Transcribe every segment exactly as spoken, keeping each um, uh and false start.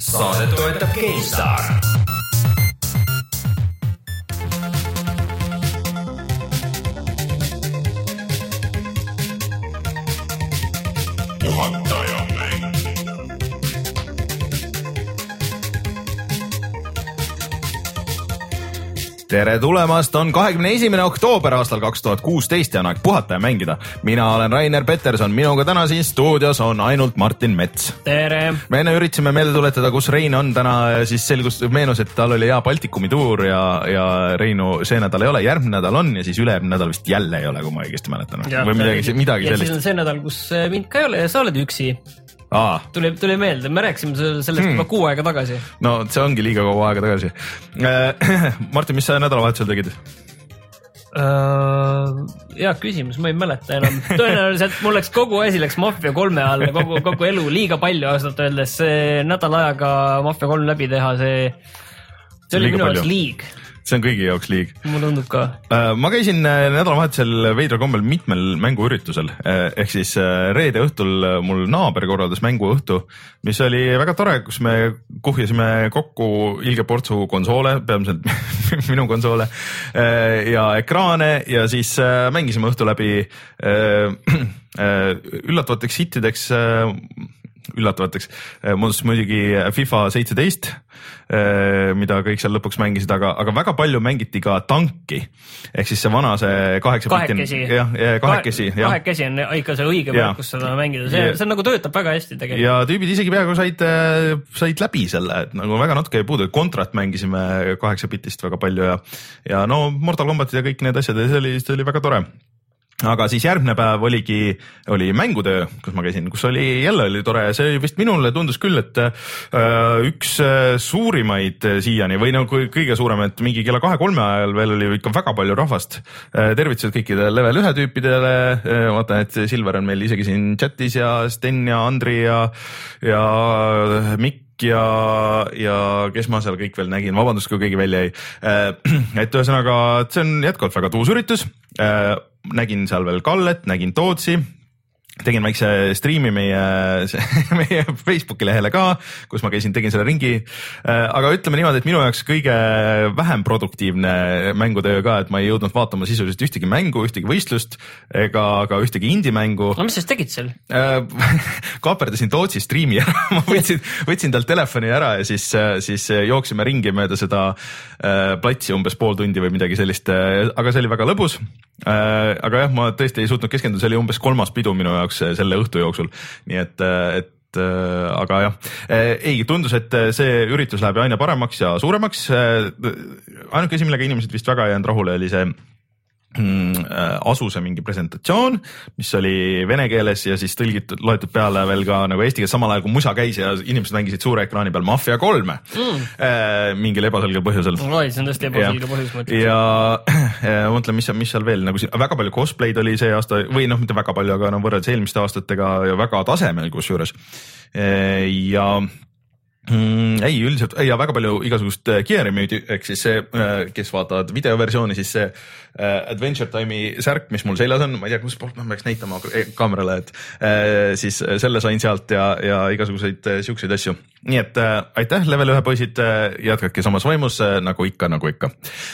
Saadet toetab GameStar. Juhataja mäng. Tere tulemast, on kahekümne esimene oktoober aastal kaks tuhat kuusteist ja on aeg puhata ja mängida. Mina olen Rainer Peterson, minuga täna siin stuudios on ainult Martin Mets. Tere! Me enne üritasime meelde tuletada, kus Rein on täna, siis selgus meenus, et tal oli hea Baltikumi tuur ja, ja Reinu see nädal ei ole, järgmine nädal on ja siis ülejärgmine nädal vist jälle ei ole, kui ma õigesti mäletan. Ja, või midagi, midagi ja sellist. Ja siis on see nädal, kus mind ka ei ole ja sa oled üksi. Aa. Tuli, tuli meelde, me rääkisime sellest hmm. juba kuu aega tagasi. No see ongi liiga kaua aega tagasi. Martin, mis sa nädalavahetusel tegid? Uh, hea küsimus, ma ei mäleta enam. Tõenäoliselt mul läks kogu asi läks Mafia kolme alla, kogu, kogu elu liiga palju aastat öeldes. See nädal ajaga Mafia kolm läbi teha, see, see oli minu jaoks liig. See on kõigi jaoks liig. Mul tundub ka. Ma käisin nädalavahetusel veidra kombel mitmel mänguüritusel. Ehk siis reede õhtul mul naaber korraldas mänguõhtu, mis oli väga tore, kus me kuhjasime kokku ilge portsu konsoole, peamiselt minu konsoole ja ekraane ja siis mängisime õhtu läbi üllatavateks hittideks üllatavateks. Muudest muidugi FIFA seitseteist, mida kõik seal lõpuks mängisid, aga, aga väga palju mängiti ka tanki. Ehk siis see vana, see kaheksa kahekesi. Jah, kahekesi. Kahe, kahekesi on ikka see õige pealt, kus seda mängida. See, see nagu töötab väga hästi tegelikult. Ja tüübid isegi peaaegu said, said läbi selle, et nagu väga natuke ei puudu. Contrat mängisime kaheksa bitist väga palju ja, ja no Mortal Kombat ja kõik need asjad ja see oli, see oli väga tore. Aga siis järgmine päev oligi, oli mängutöö, kus ma käisin, kus oli jälle oli tore. See vist minule tundus küll, et äh, üks suurimaid siiani või nagu kõige suurem, et mingi kella kahe-kolme ajal veel oli ikka väga palju rahvast. Äh, tervitused kõikidele level ühe tüüpidele. Äh, vaatan, et Silver on meil isegi siin chatis ja Sten ja Andri ja, ja Mikk ja, ja kes ma seal kõik veel nägin, vabandust, kui keegi välja ei. Et ühesõnaga, see on jätkuvalt väga tuus üritus. Nägin seal veel Kallet, nägin Tootsi, tegin väikse striimi meie, meie Facebooki lehele ka, kus ma käisin, tegin selle ringi. Aga ütleme niimoodi, et minu jaoks kõige vähem produktiivne mängutöö ka, et ma ei jõudnud vaatama sisuliselt ühtegi mängu, ühtegi võistlust ega ka ühtegi indie-mängu. No mis sa tegid seal? Kaaperdasin Tootsi striimi ära, ma võtsin, võtsin tal telefoni ära ja siis, siis jooksime ringi mööda seda platsi umbes pool tundi või midagi sellist, aga see oli väga lõbus. Aga jah, ma tõesti ei suutnud keskenduda, see oli umbes kolmas pidu minu jaoks selle õhtu jooksul, nii et, et aga jah, ei, tundus, et see üritus läheb aina paremaks ja suuremaks. Ainuke asi, millega inimesed vist väga ei jäänud rahule, oli see Asuse mingi presentatsioon, mis oli vene keeles ja siis tõlgitud, loetud peale veel ka nagu eesti keeles samal ajal kui musa käis ja inimesed mängisid suure ekraani peal Mafia kolme mm. mingil ebaselgel põhjusel. Oi, see on tõesti ebaselge põhjus. Ja, ja mõtlen, mis, mis seal veel, nagu väga palju cosplay'd oli see aasta või noh, mitte väga palju, aga no võrreldes eelmiste aastatega ja väga tasemel kusjuures. Ja Mm, ei, üldiselt, ja väga palju igasugust gear'i müüdi, ehk siis see, kes vaatavad videoversiooni, siis see Adventure Time'i särk, mis mul seljas on, ma ei tea, kus poolt ma peaks näitama kaamerale, et siis selle sain sealt ja, ja igasuguseid siukseid asju. Nii et aitäh, level ühe poisid, jätkake samas vaimus, nagu ikka, nagu ikka.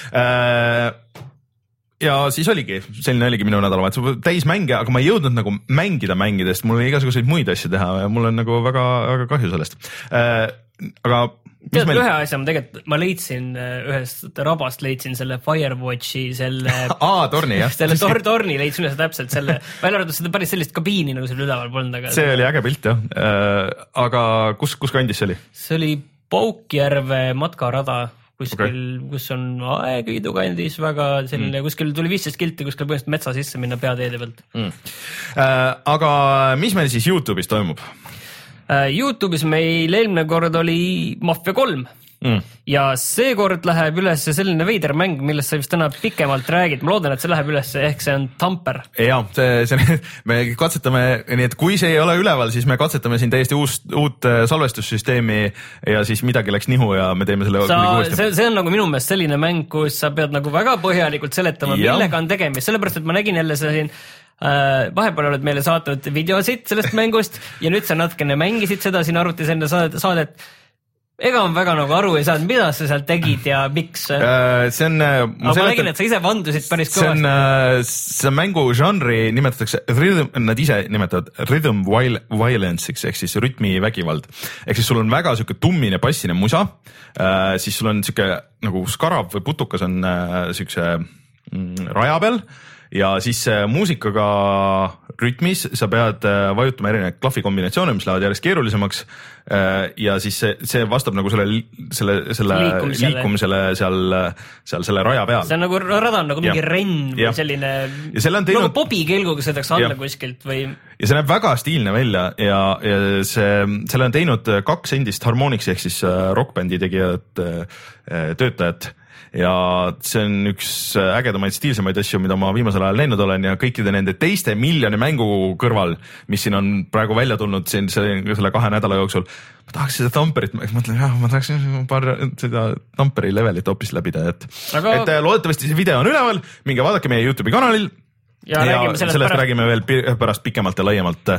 Ja siis oligi, selline oligi minu nädalavahetus, täis mänge, aga ma ei jõudnud nagu mängida mängidest, mul oli igasuguseid muid asju teha ja mul on nagu väga, väga kahju sellest. Aga tead, meil... ühe asja ma tegelikult, ma leidsin ühest rabast, leidsin selle Firewatchi, selle Aa, torni, jah. Selle tor torni leidsin ühes täpselt selle, välja arvatud seda päris sellist kabiini, nagu seal üleval polnud. Aga see oli äge pilt, jah. Aga kus, kus kandis see oli? See oli Paukjärve matkarada, kuskil okay., kus on aegviidu kandis väga selline mm., kuskil tuli viisteist kilti, kuskil põhimõtteliselt metsa sisse minna peateede pealt. Mm. Aga mis meil siis YouTube'is toimub? YouTube'is meil eelmine kord oli Mafia kolm mm. ja seekord läheb üles selline veider mäng, millest sa vist täna pikemalt räägid. Ma loodan, et see läheb üles, ehk see on Tamper. Ja, see, see, me katsetame, nii et kui see ei ole üleval, siis me katsetame siin täiesti uus, uut salvestussüsteemi ja siis midagi läks nihu ja me teeme selle sa, see, see on nagu minu meelest selline mäng, kus sa pead nagu väga põhjalikult seletama, ja. millega on tegemist, sellepärast, et ma nägin jälle siin vahepeal oled meile saatnud videosid sellest mängust ja nüüd sa natukene mängisid seda siin arvutis enne saadet. ega ma väga nagu aru ei saanud, mida sa seal tegid ja miks. See on... Ma, ma nägin, et sa ise vandusid päris kõvasti. See on, see mängu žanri nimetatakse, rhythm, nad ise nimetavad rhythm violence'iks ehk siis rütmivägivald. Ehk siis sul on väga siuke tummine bassine musa, siis sul on siuke nagu skarab või putukas on siukse raja peal ja siis muusikaga rütmis sa pead vajutama erinevaid klahvikombinatsioone, mis lähevad järjest keerulisemaks ja siis see, see vastab nagu selle, selle, selle liikumisele, liikumisele seal, seal selle raja peal. See on nagu rada on nagu mingi ja. renn või ja. selline teinud... nagu pobikelguga sõidaks alla kuskilt või... Ja see näeb väga stiilne välja ja, ja see, selle on teinud kaks endist Harmonix ehk siis rockbändi tegijad töötajat. Ja see on üks ägedamaid stiilsemaid asju, mida ma viimasel ajal näinud olen ja kõikide nende teiste miljoni mängu kõrval, mis siin on praegu välja tulnud siin selle kahe nädala jooksul. Ma tahaks seda Tamperit, ma mõtlen, jah, ma tahaks paar seda Tamperi levelit hoopis läbida, et, Aga... et loodetavasti see video on üleval, minge vaadake meie YouTube'i kanalil. Ja, ja sellest, sellest pärast... räägime veel pärast pikemalt ja laiemalt.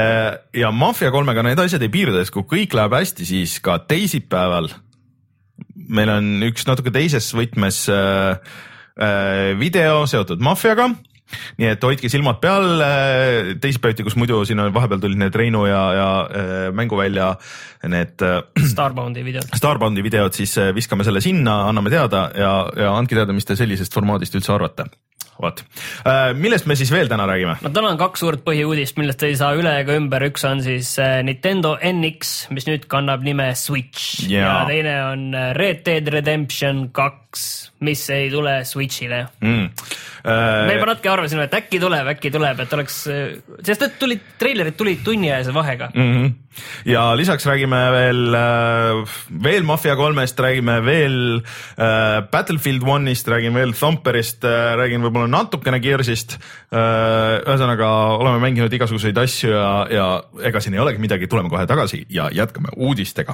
Ja Mafia kolmega need asjad ei piirdes, kui kõik läheb hästi, siis ka teisipäeval meil on üks natuke teises võtmes äh, äh, video seotud Mafiaga, nii et hoidke silmad peal äh, teisipäeviti, kus muidu siin on vahepeal tulid need Reinu ja, ja äh, mänguvälja need äh, Starboundi videod. Starboundi videod, siis äh, viskame selle sinna, anname teada ja, ja andke teada, mis te sellisest formaadist üldse arvate. Vaat. Millest me siis veel täna räägime? No täna on kaks suurt põhiuudist, millest ei saa üle ega ümber. Üks on siis Nintendo N X, mis nüüd kannab nime Switch yeah. ja teine on Red Dead Redemption kaks, mis ei tule Switchile. Mm. Uh, me juba natuke arvasime, et äkki tuleb, äkki tuleb, et oleks, sest et tulid, treilerid tulid tunniajase vahega. Mm-hmm. Ja lisaks räägime veel, veel Mafia kolmest, räägime veel uh, Battlefield one'ist, räägime veel Thumperist, uh, räägin võib-olla natukene Gearsist. Uh, ühesõnaga oleme mänginud igasuguseid asju ja, ja ega siin ei olegi midagi, tuleme kohe tagasi ja jätkame uudistega.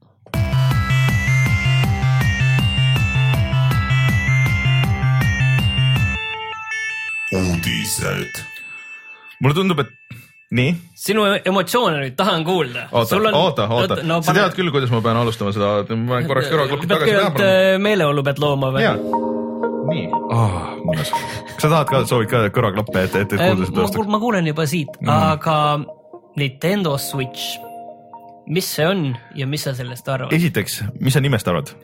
Uudised. Mulle tundub, et nii. Sinu emotsioone nüüd tahan kuulda. Oota, on... oota, oota. No, sa tead küll, kuidas ma pean alustama seda. Ma pean korraks kõrvaklapid tagasi peab. Meeleolu pead looma või? Jaa. Nii. Oh, mõnes. Kas sa tahad ka, soovid ka kõrvaklappe, et, et, et kuulda seda tõstaks? Ma kuulen juba siit, mm. aga Nintendo Switch, mis see on ja mis sa sellest arvad? Esiteks, mis sa nimest arvad?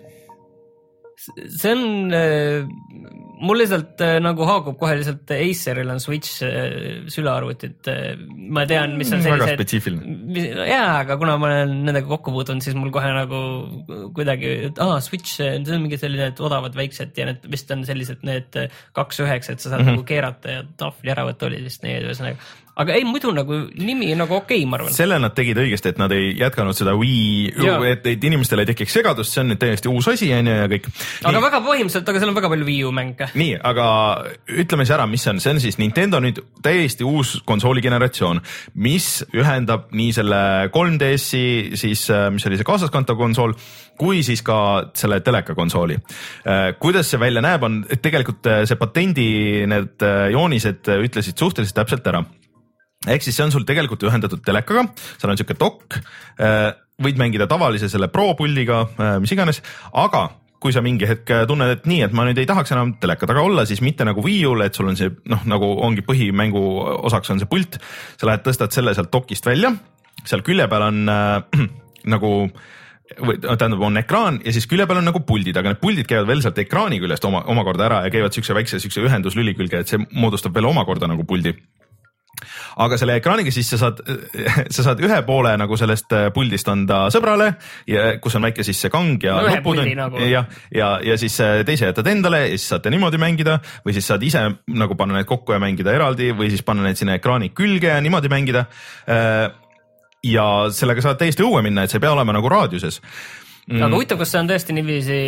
See on, mul lihtsalt nagu haagub kohe lihtsalt Aceril on Switch sülearvutit. Ma tean, mis on sellised... Väga spetsiifiline. Jaa, aga kuna ma olen nendega kokku puutunud, siis mul kohe nagu kuidagi, et aa, Switch, see on mingi selline odavad väiksed ja need vist on sellised need kaks üheksa, et sa saad mm-hmm. nagu keerata ja tahvli ära võtta oli vist need ühesõnaga. Aga ei, muidu nagu nimi nagu okei, ma arvan. Selle nad tegid õigesti, et nad ei jätkanud seda Wii, et, et inimestele ei tekiks segadust, see on nüüd täiesti uus asi ja kõik. Aga nii. Väga põhimõtteliselt, aga seal on väga palju Wii U mänge. Nii, aga ütleme siis ära, mis on, see on siis Nintendo nüüd täiesti uus konsooli generatsioon, mis ühendab nii selle kolm D S-i, siis, mis oli see kaasaskantav konsool, kui siis ka selle teleka konsooli. Kuidas see välja näeb, on, et tegelikult see patendi need joonised ütlesid suhteliselt täpselt ära. Ehk siis see on sul tegelikult ühendatud telekaga, seal on siuke dokk, võid mängida tavalise selle Pro puldiga, mis iganes, aga kui sa mingi hetk tunned, et nii, et ma nüüd ei tahaks enam teleka taga olla, siis mitte nagu Wii U-le, et sul on see, noh, nagu ongi põhimängu osaks on see pult, sa lähed tõstad selle sealt dokist välja, seal külje peal on äh, nagu või tähendab, on ekraan ja siis külje peal on nagu puldid, aga need puldid käivad veel sealt ekraani küljest oma, omakorda ära ja käivad siukse väikse siukse ühenduslüli külge, et see moodustab veel omakorda nagu puldi. Aga selle ekraaniga siis sa saad, sa saad ühe poole nagu sellest puldist anda sõbrale, ja, kus on väike siis see kang ja no, nupud nagu. ja, ja, ja siis teise jätad endale ja siis saate niimoodi mängida või siis saad ise nagu panna need kokku ja mängida eraldi või siis panna need sinna ekraani külge ja niimoodi mängida. Ja sellega saad täiesti õue minna, et see ei pea olema nagu raadiuses. Mm. Aga huvitav, kas see on tõesti niiviisi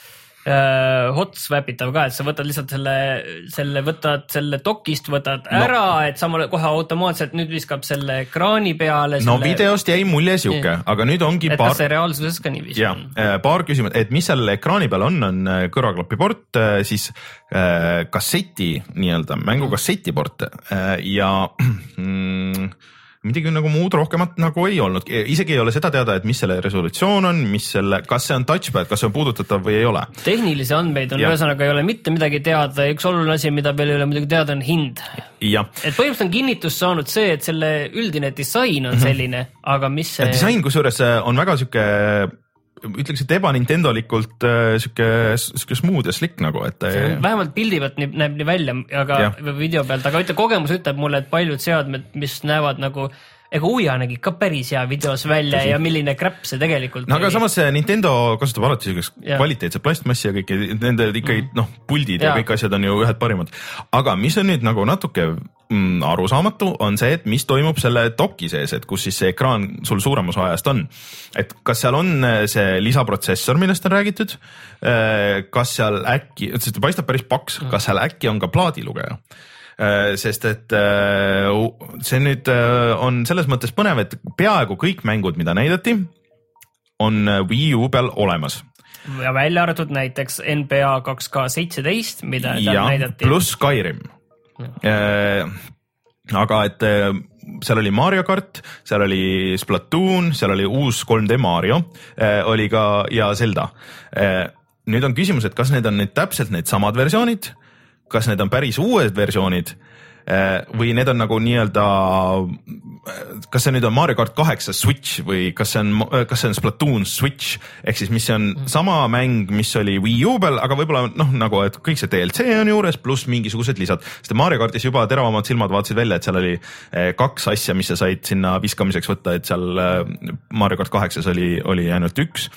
Uh, hot swapitav ka, et sa võtad lihtsalt selle, selle võtad selle dokist, võtad ära, no. Et samal kohe automaatselt nüüd viskab selle ekraani peale. No selle... videost jäi mulje siuke, yeah. Aga nüüd ongi et paar... kas see reaalsuses ka niiviisi ja, on? Paar küsimust, et mis seal ekraani peal on, on kõrvaklapiport, siis äh, kasseti, nii-öelda mängu kassetiport äh, ja mm, midagi nagu muud rohkemat nagu ei olnud, isegi ei ole seda teada, et mis selle resolutsioon on, mis selle, kas see on touchpad, kas see on puudutatav või ei ole. Tehnilisi andmeid on, ühesõnaga ei ole mitte midagi teada, üks oluline asi, mida veel ei ole muidugi teada, on hind. Ja. Et põhimõtteliselt on kinnitust saanud see, et selle üldine disain on selline, mm-hmm. aga mis see... Disain kusjuures on väga süke, ütleks, et eba Nintendolikult süke, süke smooth ja slick nagu, et see vähemalt pildi pealt näeb nii välja, aga ja. video pealt, aga ütle, kogemus ütleb mulle, et paljud seadmed, mis näevad nagu ega Uja nägi ka päris hea videos välja Tõsi. Ja milline crap see tegelikult no aga oli. Samas Nintendo kasutab alati kvaliteetse plastmassi ja kõik, nende ikkagi mm. noh, puldid ja. ja kõik asjad on ju ühed parimad. Aga mis on nüüd nagu natuke mm, arusaamatu, on see, et mis toimub selle doki sees, et kus siis see ekraan sul suurem osa ajast on. Et kas seal on see lisaprotsessor, millest on räägitud, kas seal äkki, sest ta paistab päris paks, mm. kas seal äkki on ka plaadilugeja? Sest et see nüüd on selles mõttes põnev, et peaaegu kõik mängud, mida näidati, on Wii U peal olemas. Ja välja arvatud näiteks N B A kaks K seitseteist, mida ja, näidati. Pluss Skyrim. Ja. Aga et seal oli Mario Kart, seal oli Splatoon, seal oli uus kolm D Mario, oli ka ja Zelda. Nüüd on küsimus, et kas need on nüüd täpselt need samad versioonid, kas need on päris uued versioonid või need on nagu nii-öelda, kas see nüüd on Mario Kart kaheksa Switch või kas see on, kas see on Splatoon Switch, ehk siis mis on sama mäng, mis oli Wii U peal, aga võib-olla noh, nagu et kõik see D L C on juures, pluss mingisugused lisad. Sest Mario Kartis juba teravamad silmad vaatasid välja, et seal oli kaks asja, mis sa said sinna viskamiseks võtta, et seal Mario Kart kaheksas oli, oli ainult üks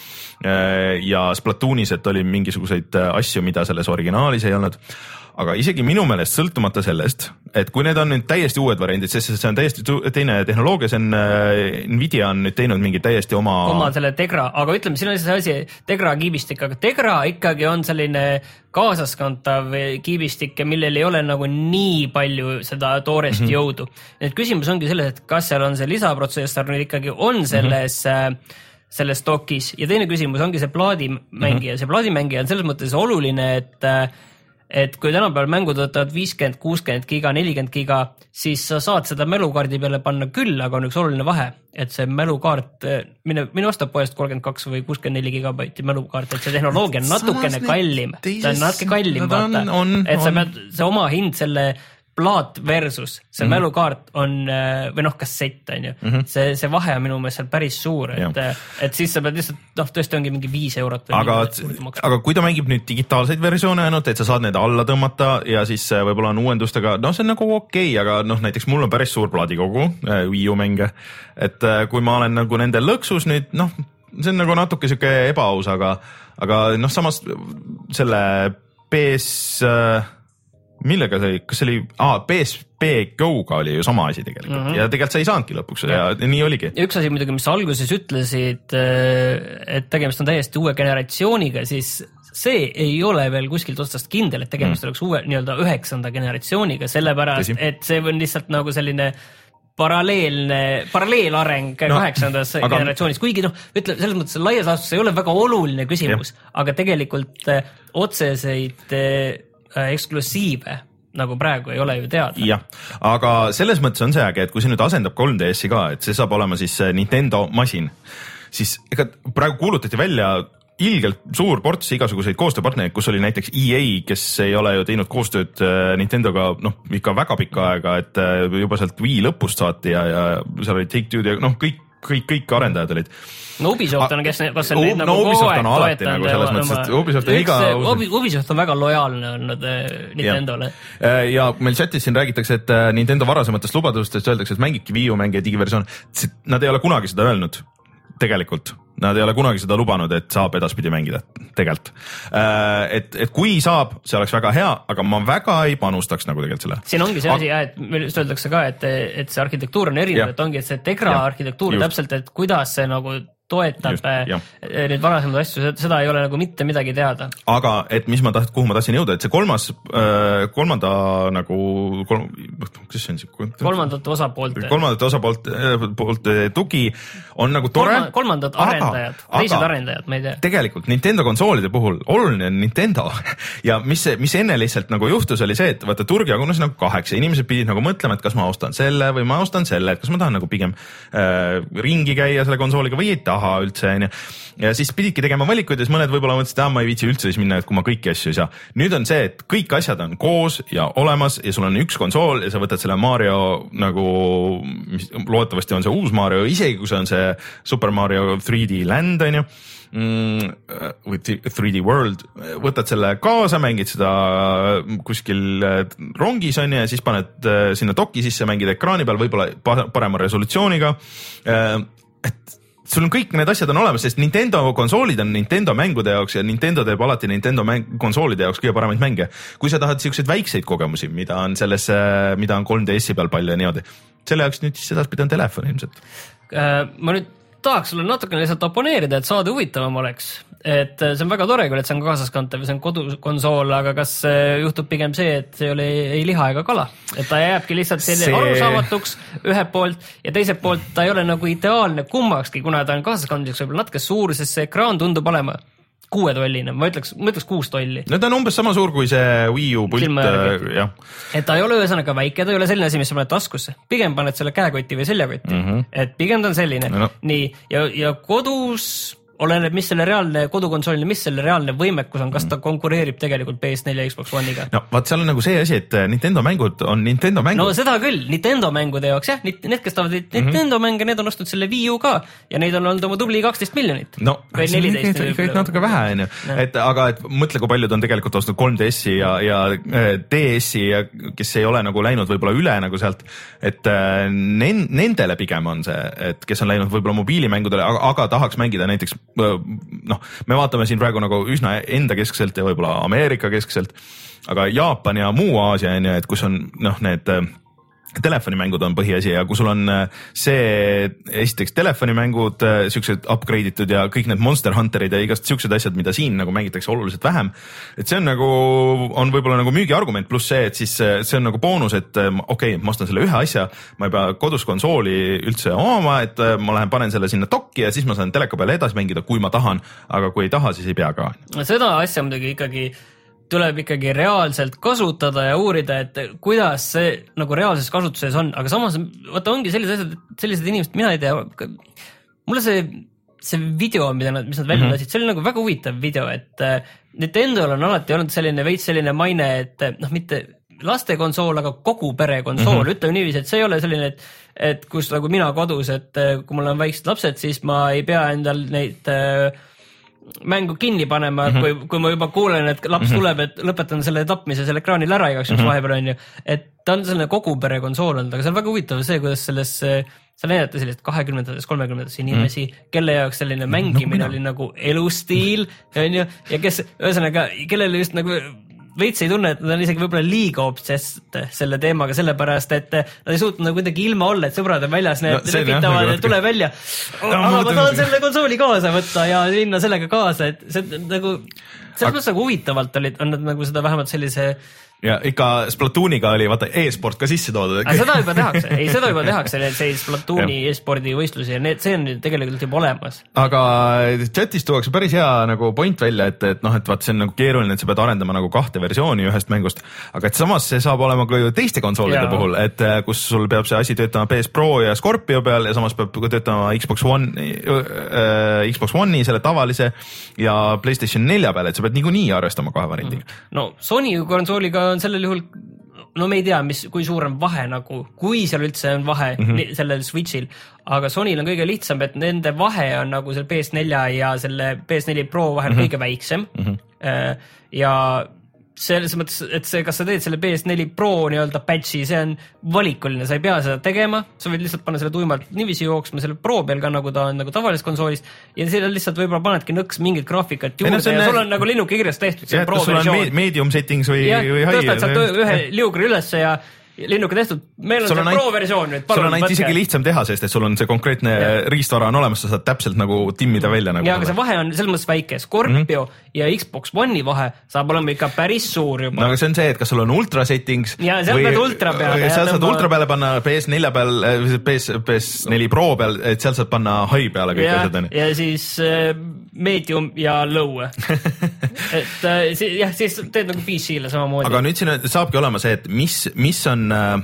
ja Splatoonis, et oli mingisuguseid asju, mida selles originaalis ei olnud. Aga isegi minu meelest sõltumata sellest, et kui need on nüüd täiesti uued variandid, sest see on täiesti teine tehnoloogia, see on Nvidia on nüüd teinud mingi täiesti oma... Oma selle Tegra, aga ütleme, siin on see asi Tegra kiibistik, aga Tegra ikkagi on selline kaasaskantav kiibistik, millel ei ole nagu nii palju seda toorest mm-hmm. jõudu. Nüüd küsimus ongi selles, et kas seal on see lisaprotsessor nüüd ikkagi on selles... Mm-hmm. selles dokis ja teine küsimus ongi see plaadimängija. Mm-hmm. See plaadimängija on selles mõttes oluline, et et kui tänapäeval mängud võtavad viiskümmend, kuuskümmend giga, nelikümmend giga, siis sa saad seda mälukaardi peale panna küll, aga on üks oluline vahe, et see mälukaart, mine, mine ostab poest kolmkümmend kaks või kuuskümmend neli gigabaiti mälukaart, et see tehnoloogia on natukene kallim. Ta on natuke kallim, vaata. On, on, et sa pead, see oma hind selle plaat versus see mm-hmm. mälukaart on, või noh, kassett on ju, mm-hmm. see, see vahe on minu meelest seal päris suur, et, et siis sa pead lihtsalt, noh, tõesti ongi mingi viis eurot. Aga, aga kui ta mängib nüüd digitaalseid versioone ainult, et sa saad need alla tõmmata ja siis võib-olla on uuendustega, noh, see on nagu okei, okay, aga noh, näiteks mul on päris suur plaadikogu Wii U mänge, et kui ma olen nagu nende lõksus nüüd, noh, see on nagu natuke siuke ebaaus, aga, aga noh, samas selle P S... millega see oli, kas see oli, aa, P S P Go-ga oli ju sama asi tegelikult mm-hmm. ja tegelikult sa ei saanudki lõpuks ja, ja nii oligi. Ja üks asi muidugi, mis alguses ütlesid, et tegemist on täiesti uue generatsiooniga, siis see ei ole veel kuskilt otsast kindel, et tegemist mm. oleks uue nii-öelda üheksanda generatsiooniga, sellepärast, Tõsi. et see on lihtsalt nagu selline paralleelne, paralleelareng no, kaheksandas aga... generatsioonis, kuigi noh, ütle, selles mõttes laias laastus ei ole väga oluline küsimus, ja. aga tegelikult otseseid eksklusiive nagu praegu ei ole ju teada. jah, aga selles mõttes on see äge, et kui see nüüd asendab kolm D S-i ka, et see saab olema siis Nintendo masin, siis ega praegu kuulutati välja ilgelt suur ports igasuguseid koostööpartnereid, kus oli näiteks E A, kes ei ole ju teinud koostööd Nintendoga noh, ikka väga pikka aega, et juba sealt Wii lõpust saati ja, ja seal oli Take-Two ja noh, kõik kõik, kõik arendajad olid. No Ubisoft on, kes, kas on neid no, nagu Ubisoft on alati nagu selles mõttes, et Ubisoft on iga... Ubisoft on väga lojaalne olnud Nintendole. Ja. ja meil chatis siin räägitakse, et Nintendo varasematest lubadustest öeldakse, et mängibki Wii U mänge digiversioon. Nad ei ole kunagi seda öelnud. Tegelikult. Nad ei ole kunagi seda lubanud, et saab edaspidi mängida. Tegelt. Et, et kui saab, see oleks väga hea, aga ma väga ei panustaks nagu tegelikult selle. Siin ongi see asi, jah, et meil öeldakse ka, et, et see arhitektuur on erinev, et ongi, et see Tegra ja, arhitektuur just. Täpselt, et kuidas see nagu toetab Just, neid varasemaid asju, seda ei ole nagu mitte midagi teada. Aga et mis ma taht, kuhu ma tahtsin jõuda, et see kolmas, kolmanda nagu, kolm, kes see on see? Kolmandate osapoolte. Kolmandate osapoolte poolt tugi on nagu tore. Kolma, kolmandad arendajad, aga, teised aga, arendajad, ma ei tea. Tegelikult Nintendo konsoolide puhul oluline on Nintendo ja mis, mis enne lihtsalt nagu juhtus, oli see, et vaata turg jagunes nagu kaheks ja inimesed pidid nagu mõtlema, et kas ma ostan selle või ma ostan selle, et kas ma tahan nagu pigem äh, ringi käia selle konsooliga või ei taha üldse, onju. Ja siis pididki tegema valikuid ja siis mõned võib-olla mõtlesid, et ma ei viitsi üldse siis minna, et kui ma kõiki asju ei saa. Nüüd on see, et kõik asjad on koos ja olemas ja sul on üks konsool ja sa võtad selle Mario nagu, mis loodetavasti on see uus Mario, isegi kui see on see Super Mario three D Land, onju, või three D World, võtad selle kaasa, mängid seda kuskil rongis onju ja siis paned sinna doki sisse, mängid ekraani peal, võib-olla parema resolutsiooniga, et sul on kõik need asjad on olemas, sest Nintendo konsoolid on Nintendo mängude jaoks ja Nintendo teeb alati Nintendo mäng, konsoolide jaoks kõige paremaid mänge. Kui sa tahad siukseid väikseid kogemusi, mida on selles, mida on kolm D S-i peal palju ja niimoodi, selle jaoks nüüd siis edaspidi on telefon ilmselt. Ma nüüd tahaks sulle natukene lihtsalt oponeerida, et saada huvitavam oleks. Et see on väga tore küll, et see on kaasaskantav ja see on kodukonsool, aga kas juhtub pigem see, et see oli ei liha ega kala? Et ta jääbki lihtsalt selline see... arusaamatuks ühelt poolt ja teiselt poolt ta ei ole nagu ideaalne kummakski, kuna ta on kaasaskandmiseks võib-olla natuke suur, sest see ekraan tundub olema kuuetolline, ma ütleks, ma ütleks kuus tolli. No ta on umbes sama suur kui see Wii U pult, jah. Et ta ei ole ühesõnaga väike, ta ei ole selline asi, mis sa paned taskusse. Pigem paned selle käekotti või seljakotti. Mm -hmm. Et pigem ta on selline. No. Nii, ja, ja kodus oleneb, mis selle reaalne kodukonsoolile, mis selle reaalne võimekus on, kas ta konkureerib tegelikult P S four ja Xbox One'iga. No vaat seal on nagu see asi, et Nintendo mängud on Nintendo mängud. No seda küll, Nintendo mängude jaoks jah, need, kes tahavad Nintendo mm -hmm. mänge, need on ostnud selle Wii U ka ja neid on olnud oma tubli kaksteist miljonit. No see on ikka natuke vähe, on ju. Et aga et mõtle, kui paljud on tegelikult ostnud kolm D S-i ja, ja D S-i ja kes ei ole nagu läinud võib-olla üle nagu sealt, et nendele pigem on see, et kes on läinud võib-olla mobiilimängudele, aga, aga tahaks mängida näiteks noh, me vaatame siin praegu nagu üsna enda keskselt ja võib-olla Ameerika keskselt, aga Jaapan ja muu Aasia on ju, et kus on noh, need telefonimängud on põhiasi ja kui sul on see esiteks telefonimängud siuksed upgrade itud ja kõik need Monster Hunterid ja igast siuksed asjad, mida siin nagu mängitakse oluliselt vähem, et see on nagu, on võib-olla nagu müügiargument pluss see, et siis see on nagu boonus, et okei, okay, ma ostan selle ühe asja, ma ei pea kodus konsooli üldse omama, et ma lähen panen selle sinna dokki ja siis ma saan teleka peale edasi mängida, kui ma tahan, aga kui ei taha, siis ei pea ka. Seda asja muidugi ikkagi tuleb ikkagi reaalselt kasutada ja uurida, et kuidas see nagu reaalses kasutuses on, aga samas vaata ongi sellised asjad, sellised inimesed, mina ei tea, mulle see, see video, mida nad, mis nad välja lasid, mm -hmm. see oli nagu väga huvitav video, et Nintendo'l on alati olnud selline veits selline maine, et noh, mitte laste konsool, aga kogu pere konsool, mm -hmm. ütleme niiviisi, et see ei ole selline, et, et kus nagu mina kodus, et kui mul on väiksed lapsed, siis ma ei pea endal neid mängu kinni panema, mm -hmm. kui, kui ma juba kuulen, et laps mm -hmm. tuleb, et lõpetan selle tapmise selle ekraanil ära igaks juhuks mm -hmm. vahepeal on ju, et ta on selline kogu pere konsool olnud, aga see on väga huvitav see, kuidas selles, seal näidati sellist kahekümnendates, kolmekümnendates inimesi mm, -hmm. kelle jaoks selline mängimine no, oli nagu elustiil on ju, ja kes ühesõnaga, kellele just nagu veits ei tunne, et nad on isegi võib-olla liiga obsessed selle teemaga, sellepärast, et nad ei suutnud nagu kuidagi ilma olla, et sõbrad on väljas, need no, lepitavad ja tule välja. No, aga ma tahan selle konsooli kaasa võtta ja minna sellega kaasa, et see nagu, selles mõttes nagu huvitavalt olid, on nad nagu seda vähemalt sellise ja ikka Splatooniga oli vaata e-sport ka sisse toodud. Aga seda juba tehakse, ei seda juba tehakse, need see Splatooni e-spordi võistlusi ja need, see on tegelikult juba olemas. Aga chatis tuuakse päris hea nagu point välja, et, et noh, et vaat see on nagu keeruline, et sa pead arendama nagu kahte versiooni ühest mängust, aga et samas see saab olema ka ju teiste konsoolide ja. Puhul, et kus sul peab see asi töötama P S Pro ja Scorpio peal ja samas peab töötama Xbox One äh,, Xbox One'i selle tavalise ja PlayStation nelja peal, et sa pead niikuinii arvestama kahe variandiga. No Sony konsooliga on sellel juhul, no me ei tea, mis, kui suur on vahe nagu, kui seal üldse on vahe mm -hmm. sellel Switchil, aga Sonyl on kõige lihtsam, et nende vahe on nagu selle P S four ja selle P S four Pro vahel mm -hmm. kõige väiksem mm -hmm. ja selles mõttes, et see, kas sa teed selle P S four Pro nii-öelda patch'i, see on valikuline, sa ei pea seda tegema, sa võid lihtsalt panna selle tuimalt niiviisi jooksma selle Pro peal ka, nagu ta on nagu tavalises konsoolis ja seal lihtsalt võib-olla panedki nõks mingit graafikat juurde ja, ja sul on nagu linnuke kirjast tehtud. Ja, sul on medium settings või, ja, või high. Tõstad sealt ühe liugri ülesse ja linnuke tehtud, meil on see pro-versioon nüüd. sul on ainult isegi lihtsam teha, sest et sul on see konkreetne ja. riistvara on olemas, sa saad täpselt nagu timmida välja. Nagu ja, aga see vahe on selles mõttes väike. Scorpio mm -hmm. ja Xbox One'i vahe saab olema ikka päris suur juba. No aga see on see, et kas sul on ultra settings ja seal pead ultra peale. Seal saad ultra peale panna P S neli peal, P S neli Pro peal, et seal saad panna high peale kõik ja, asjad. Ja siis medium ja low. et jah, siis teed nagu P C-le samamoodi. Aga nüüd siin saabki olema see, et mis, mis on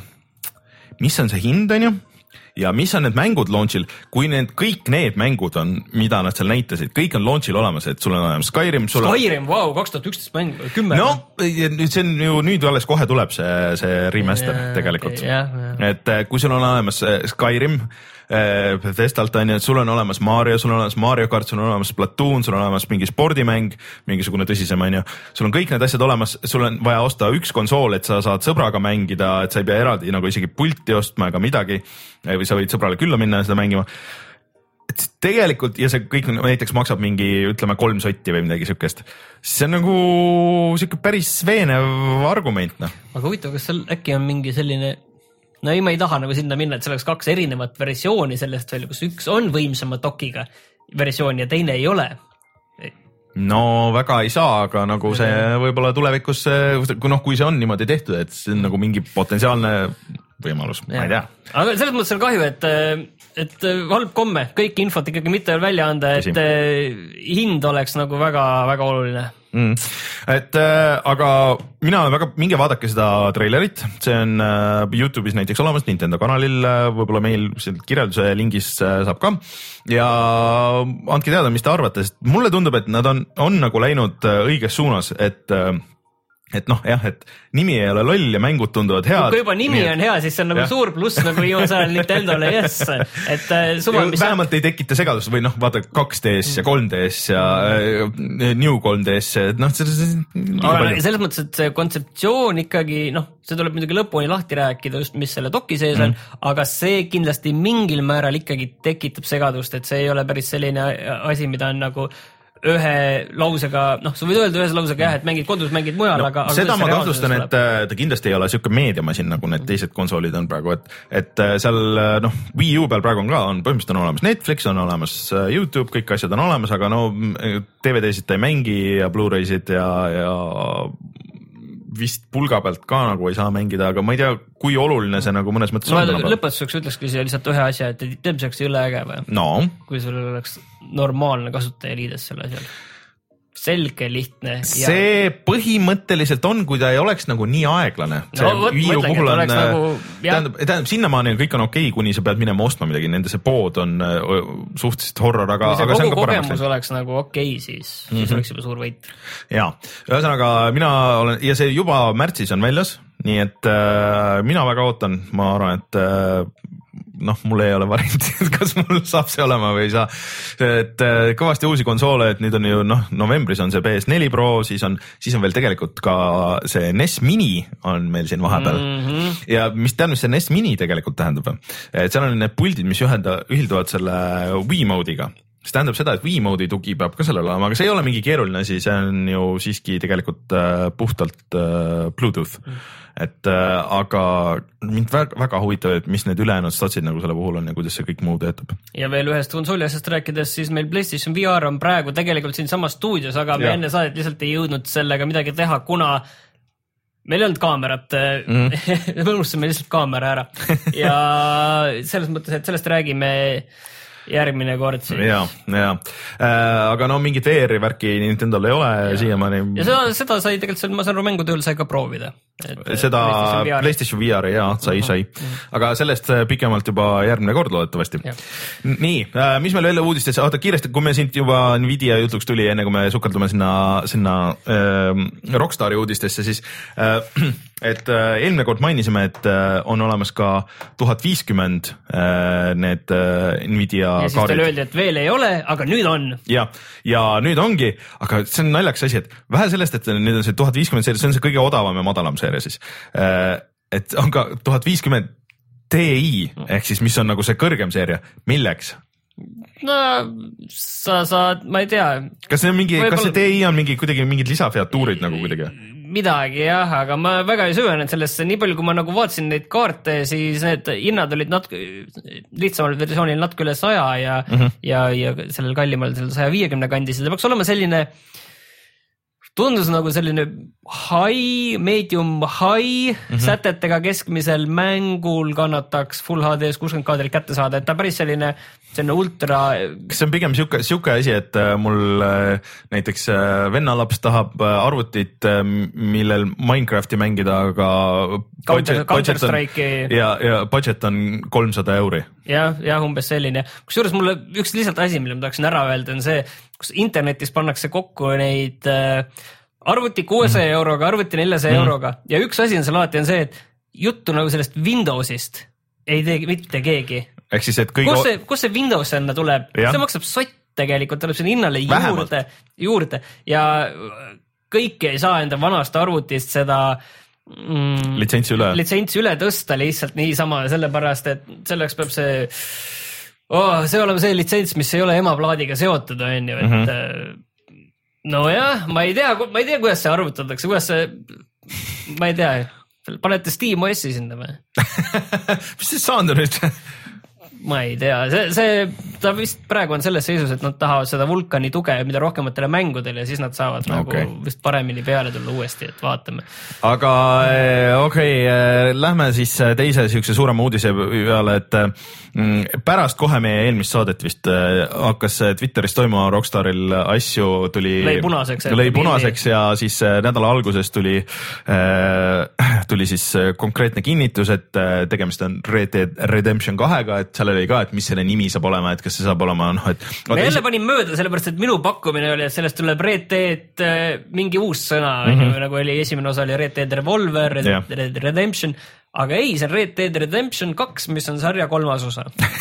mis on see hind, on ju, ja mis on need mängud launchil, kui need kõik need mängud on, mida nad seal näitasid, kõik on launchil olemas, et sul on olemas Skyrim. Skyrim, vau, kaks tuhat üksteist mäng, kümme. No, see on ju nüüd alles kohe tuleb see, see remaster ja, tegelikult. Okay, yeah, yeah. Et kui sul on olemas Skyrim, Bethesdalt on ju, et sul on olemas Mario, sul on olemas Mario Kart, sul on olemas Splatoon, sul on olemas mingi spordimäng, mingisugune tõsisem on ju, sul on kõik need asjad olemas, sul on vaja osta üks konsool, et sa saad sõbraga mängida, et sa ei pea eraldi nagu isegi pulti ostma ega midagi, või sa võid sõbrale külla minna ja seda mängima. Et tegelikult, ja see kõik näiteks maksab mingi, ütleme, kolm sotti või midagi siukest, see on nagu siuke päris veenev argument. No. Aga huvitav, kas seal äkki on mingi selline no ei, ma ei taha nagu sinna minna, et see oleks kaks erinevat versiooni sellest veel, kus üks on võimsama dokiga versioon ja teine ei ole. No väga ei saa, aga nagu see võib-olla tulevikus, kui noh, kui see on niimoodi tehtud, et see on nagu mingi potentsiaalne võimalus, ma ei tea. Aga selles mõttes on kahju, et, et halb komme, kõik infot ikkagi mitte veel välja anda, et Tõsi. hind oleks nagu väga-väga oluline. Mm. Et äh, aga mina olen väga, minge vaadake seda trailerit, see on äh, YouTube'is näiteks olemas, Nintendo kanalil, äh, võib-olla meil kirjelduse lingis äh, saab ka ja andke teada, mis te arvate, sest mulle tundub, et nad on, on nagu läinud äh, õiges suunas, et äh, et noh, jah, et nimi ei ole loll ja mängud tunduvad head. Kui juba nimi on hea, siis see on nagu ja. suur pluss nagu viimasel ajal Nintendole, yes. Et suva, mis vähemalt ei tekita segadust või noh, vaata kaks D S ja kolm D S ja New kolm D S, et noh, selles mõttes, et see kontseptsioon ikkagi, noh, see tuleb muidugi lõpuni lahti rääkida just, mis selle doki sees on, mm. aga see kindlasti mingil määral ikkagi tekitab segadust, et see ei ole päris selline asi, mida on nagu ühe lausega, noh, sa võid öelda ühes lausega jah, et mängid kodus, mängid mujal, no, aga... Seda ma kahtlustan, et ta kindlasti ei ole siuke meediamasin, nagu need teised konsoolid on praegu, et, et seal, noh, Wii U peal praegu on ka, on põhimõtteliselt on olemas Netflix, on olemas YouTube, kõik asjad on olemas, aga no D V D-sid ta ei mängi ja Blu-raysid ja, ja vist pulga pealt ka nagu ei saa mängida, aga ma ei tea, kui oluline see nagu mõnes mõttes ma on. Lõpetuseks ütlekski siia lihtsalt ühe asja, et teeb see üle äge või? No. Kui sul oleks normaalne kasutaja-liides selle asjal. Selge, lihtne. See põhimõtteliselt on, kui ta ei oleks nagu nii aeglane. No võt, mõtlengi, et oleks nagu... Tähendab, tähendab, sinnamaani kõik on okei, kuni sa pead minema ostma midagi, nende see pood on suhteliselt horror, aga, aga see on ka paremaks. Kui see kogu kogemus oleks nagu okei, siis, siis mm-hmm. oleks juba suur võit. Jaa, ühesõnaga mina olen, ja see juba märtsis on väljas, nii et äh, mina väga ootan, ma arvan, et äh, noh, mul ei ole varianti, et kas mul saab see olema või ei saa, et kõvasti uusi konsoole, et nüüd on ju noh, novembris on see P S neli Pro, siis on, siis on veel tegelikult ka see N E S Mini on meil siin vahepeal mm-hmm. ja mis tead, mis see N E S Mini tegelikult tähendab, et seal on need puldid, mis ühenda, ühilduvad selle Wii mode'iga. See tähendab seda, et Wii mode'i tugi peab ka sellel olema, aga see ei ole mingi keeruline asi, see on ju siiski tegelikult äh, puhtalt äh, Bluetooth mm. et äh, aga mind väga, väga huvitav, et mis need ülejäänud statsid nagu selle puhul on ja kuidas see kõik muu töötab. Ja veel ühest konsooli asjast rääkides, siis meil PlayStation V R on praegu tegelikult siin samas stuudios, aga me ja. enne saadet lihtsalt ei jõudnud sellega midagi teha, kuna meil ei olnud kaamerat mm. me unustasime lihtsalt kaamera ära ja selles mõttes, et sellest räägime järgmine kord siis. Ja, ja. Äh, aga no mingit V R-i värki Nintendol ei ole ja. siiamaani. Ja seda, seda sai tegelikult, ma saan aru, mängutööl sai ka proovida. Et seda PlayStation V R, PlayStation V R ja sai, uh-huh. sai. Uh-huh. Aga sellest pikemalt juba järgmine kord loodetavasti. Ja. Nii, äh, mis meil veel uudistes, oota kiiresti, kui me siit juba Nvidia jutuks tuli, enne kui me sukeldume sinna, sinna äh, Rockstari uudistesse, siis äh, et äh, eelmine kord mainisime, et äh, on olemas ka tuhat viiskümmend äh, need äh, Nvidia ja siis teil öeldi, et veel ei ole, aga nüüd on. Ja, ja nüüd ongi, aga see on naljaks asi, et vähe sellest, et nüüd on see tuhat viiskümmend seeria, see on see kõige odavam ja madalam seeria siis. Et on ka tuhat viiskümmend Ti, ehk siis mis on nagu see kõrgem seeria, milleks? No sa saad, ma ei tea. Kas see on mingi, kas see Ti on mingi kuidagi mingid lisafeatuurid nagu kuidagi? midagi jah, aga ma väga ei süvenenud sellesse, nii palju kui ma nagu vaatasin neid kaarte, siis need hinnad olid natuke, lihtsamal versioonil natuke üle saja ja mm, -hmm. ja, ja sellel kallimal sellel saja viiekümne kandis, see peaks olema selline tundus nagu selline high, medium high mm -hmm. sätetega keskmisel mängul kannataks Full H D-s kuuskümmend kaadrit kätte saada, et ta päris selline, selline ultra. Kas see on pigem siuke, siuke asi, et mul näiteks vennalaps tahab arvutit, millel Minecrafti mängida, aga Counter, Counter Strike'i ja, ja budget on kolmsada euri. jah, jah, umbes selline. Kusjuures mulle üks lihtsalt asi, mille ma tahaksin ära öelda, on see, kus internetis pannakse kokku neid äh, arvuti kuuesaja mm. euroga, arvuti neljasaja mm. euroga ja üks asi on seal alati on see, et juttu nagu sellest Windowsist ei tee mitte keegi. Ehk siis, et kõige... kus see, kus see Windows sinna tuleb? Ja. See maksab sott tegelikult, tuleb sinna hinnale juurde, juurde ja kõike ei saa enda vanast arvutist seda mm, litsentsi üle. litsentsi üle tõsta lihtsalt niisama, sellepärast, et selleks peab see Oh, see olema see litsents, mis ei ole emaplaadiga seotud, on ju, et mm -hmm. nojah, ma ei tea, ma ei tea, kuidas see arvutatakse, kuidas see, ma ei tea, panete SteamOS-i sinna või? mis see saanud on nüüd? ma ei tea, see, see, ta vist praegu on selles seisus, et nad tahavad seda Vulkani tuge mida rohkematele mängudele ja siis nad saavad okay. nagu vist paremini peale tulla uuesti, et vaatame. Aga okei okay,, lähme siis teise siukse suurema uudise peale, et pärast kohe meie eelmist saadet vist hakkas Twitteris toimuma Rockstaril asju, tuli lõi punaseks, lõi punaseks ja siis nädala alguses tuli, tuli siis konkreetne kinnitus, et tegemist on Red Dead Redemption kahega, et seal oli ka, et mis selle nimi saab olema, et kas see saab olema, noh, et me jälle panin mööda, sellepärast, et minu pakkumine oli, et sellest tuleb Red Dead mingi uus sõna, mm -hmm. nagu oli esimene osa oli Red Dead Revolver, Red yeah. Dead Redemption, aga ei, see on Red Dead Redemption kaks, mis on sarja kolmas osa.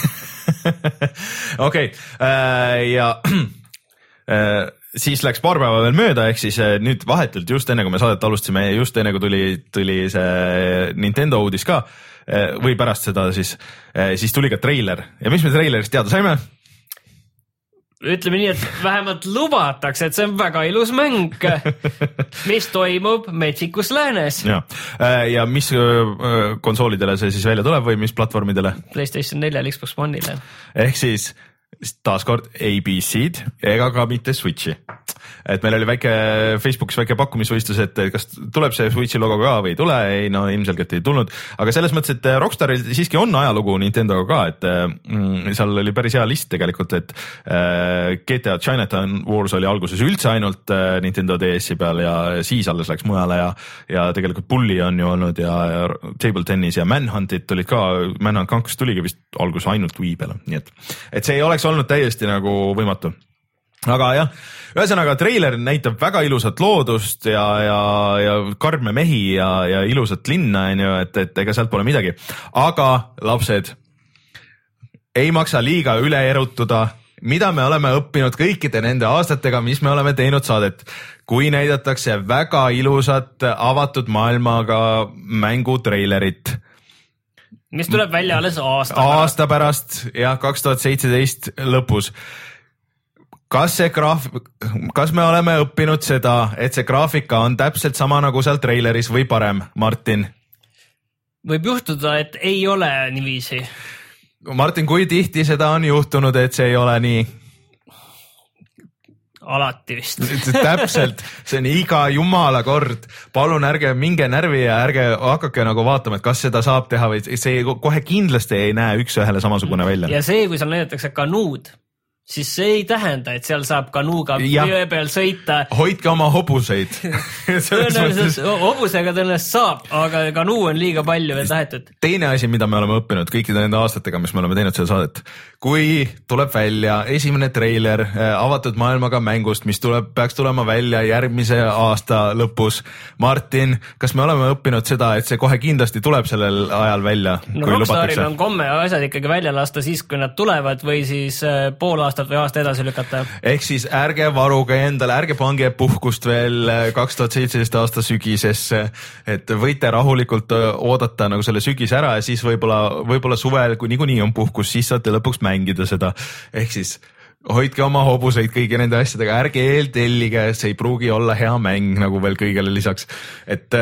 okei, ja siis läks paar päeva veel mööda, ehk siis nüüd vahetult just enne, kui me saadet alustasime, just enne, kui tuli, tuli see Nintendo uudis ka, või pärast seda siis, siis tuli ka treiler ja mis me treilerist teada saime? Ütleme nii, et vähemalt lubatakse, et see on väga ilus mäng, mis toimub Mexicos läänes. Ja, ja mis konsoolidele see siis välja tuleb või mis platvormidele? PlayStation neljale, Xbox One'ile. Ehk siis taaskord A B C-d ega ka mitte Switchi. Et meil oli väike Facebookis väike pakkumisvõistlus, et kas tuleb see Switchi logo ka või ei tule, ei no ilmselgelt ei tulnud, aga selles mõttes, et Rockstaril siiski on ajalugu Nintendoga ka, et mm, seal oli päris hea list tegelikult, et äh, G T A Chinatown Wars oli alguses üldse ainult äh, Nintendo D S-i peal ja siis alles läks mujale ja, ja tegelikult Bully on ju olnud ja, ja Table Tennis ja Manhuntid tulid ka, Manhunt kaks tuligi vist alguses ainult Wii peale, nii et, et see ei oleks olnud täiesti nagu võimatu. Aga jah, ühesõnaga treiler näitab väga ilusat loodust ja, ja, ja karme mehi ja, ja ilusat linna, on ju, et, et ega sealt pole midagi. Aga lapsed, ei maksa liiga üle erutuda, mida me oleme õppinud kõikide nende aastatega, mis me oleme teinud saadet. Kui näidatakse väga ilusat avatud maailmaga mängu treilerit, mis tuleb välja alles aasta pärast. Aasta pärast ja kaks tuhat seitseteist lõpus. Kas see graaf, kas me oleme õppinud seda, et see graafika on täpselt sama nagu seal treileris või parem, Martin? Võib juhtuda, et ei ole niiviisi. Martin, kui tihti seda on juhtunud, et see ei ole nii? Alati vist. Täpselt, see on iga jumala kord. Palun ärge minge närvi ja ärge hakake nagu vaatama, et kas seda saab teha või see kohe kindlasti ei näe üks ühele samasugune välja. Ja see, kui seal näidatakse kanuud, siis see ei tähenda, et seal saab kanuuga jõe peal sõita. Hoidke oma hobuseid. Tõenäoliselt, hobusega tõenäoliselt saab, aga kanuu on liiga palju veel tahetud. Teine asi, mida me oleme õppinud kõikide nende aastatega, mis me oleme teinud seda saadet. Kui tuleb välja esimene treiler avatud maailmaga mängust, mis tuleb, peaks tulema välja järgmise aasta lõpus. Martin, kas me oleme õppinud seda, et see kohe kindlasti tuleb sellel ajal välja? No Rockstaril on komme asjad ikkagi välja lasta siis, kui nad tulevad või siis pool aastat või aasta edasi lükata. Ehk siis ärge varuge endale, ärge pange puhkust veel kaks tuhat seitseteist aasta sügisesse, et võite rahulikult oodata nagu selle sügis ära ja siis võib-olla, võib-olla suvel, kui niikuinii on puhkus, siis saate lõpuks mängida seda. Ehk siis hoidke oma hobuseid kõigi nende asjadega, ärge eeltellige, see ei pruugi olla hea mäng nagu veel kõigele lisaks, et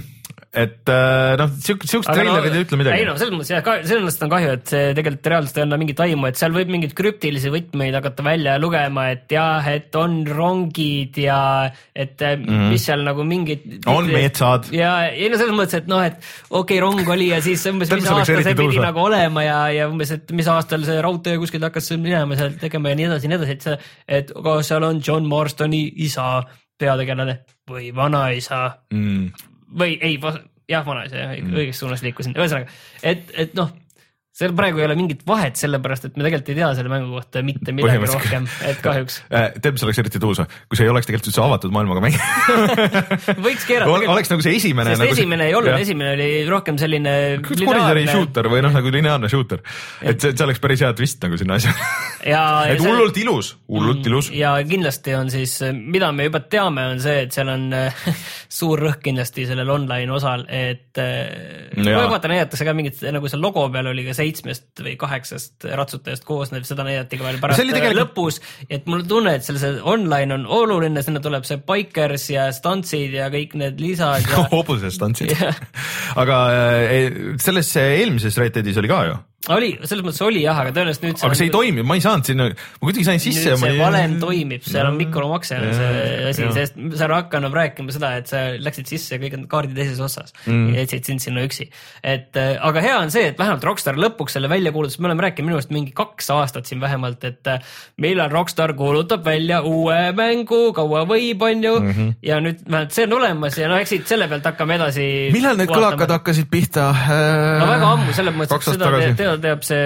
et noh, siukest treilerid ei ütle midagi. Ei no, selles mõttes, jah, selles mõttes on kahju, et see tegelikult reaalselt ei anna mingit aimu, et seal võib mingid krüptilisi võtmeid hakata välja lugema, et jah, et on rongid ja et mm-hmm. mis seal nagu mingid on metsad. Ja ei no selles mõttes, et noh, et okei, okay, rong oli ja siis umbes mis aasta see pidi tõusa. Nagu olema ja, ja umbes, et mis aastal see raudtee kuskilt hakkas minema seal tegema ja nii edasi, nii edasi, et, see, et kas seal on John Marstoni isa peategelane või vanaisa mm. või ei, jah, vanaisa, mm. õigest suunas liikusin. Ühesõnaga, et, et noh, seal praegu ei ole mingit vahet, sellepärast, et me tegelikult ei tea selle mängu kohta mitte midagi rohkem, et kahjuks. Tead, mis oleks eriti tuus, kui see ei oleks tegelikult üldse avatud maailmaga mäng. Võiks keerata. Oleks nagu see esimene. Sest nagu esimene see, ei olnud, esimene oli rohkem selline koridori shooter või noh, nagu lineaarne shooter. Et see, see oleks päris hea twist nagu sinna asja. Ja, et ja hullult see... ilus, hullult ilus. Ja kindlasti on siis, mida me juba teame, on see, et seal on suur rõhk kindlasti sellel online osal, et ja. Vaata näidata see ka mingit, nagu see logo peal oli ka seitsmest või kaheksast ratsutajast koosnev, seda näidati ka veel pärast tegelikult... lõpus, et mul tunne, et selle online on oluline, sinna tuleb see bikers ja stantsid ja kõik need lisad ja... hobuse stantsid. Aga selles eelmises Red Deadis oli ka ju? Oli, selles mõttes oli jah, aga tõenäoliselt nüüd see aga see on... ei toimi, ma ei saanud sinna, ma kuidagi sain sisse nüüd see ei... valem toimib, seal on mikromakse on see asi, sest sa hakanud rääkima seda, et sa läksid sisse kõik on kaardid teises otsas mm. ja jätsid sind sinna üksi, et aga hea on see, et vähemalt Rockstar lõpuks selle välja kuulutas, me oleme rääkinud minust mingi kaks aastat siin vähemalt, et millal Rockstar kuulutab välja uue mängu, kaua võib on ju mm -hmm. ja nüüd vähemalt see on olemas ja no eks siit selle pealt hakkame edasi millal need kõlakad hakkasid pihta? no väga ammu, selles mõttes, et seda te, teab see,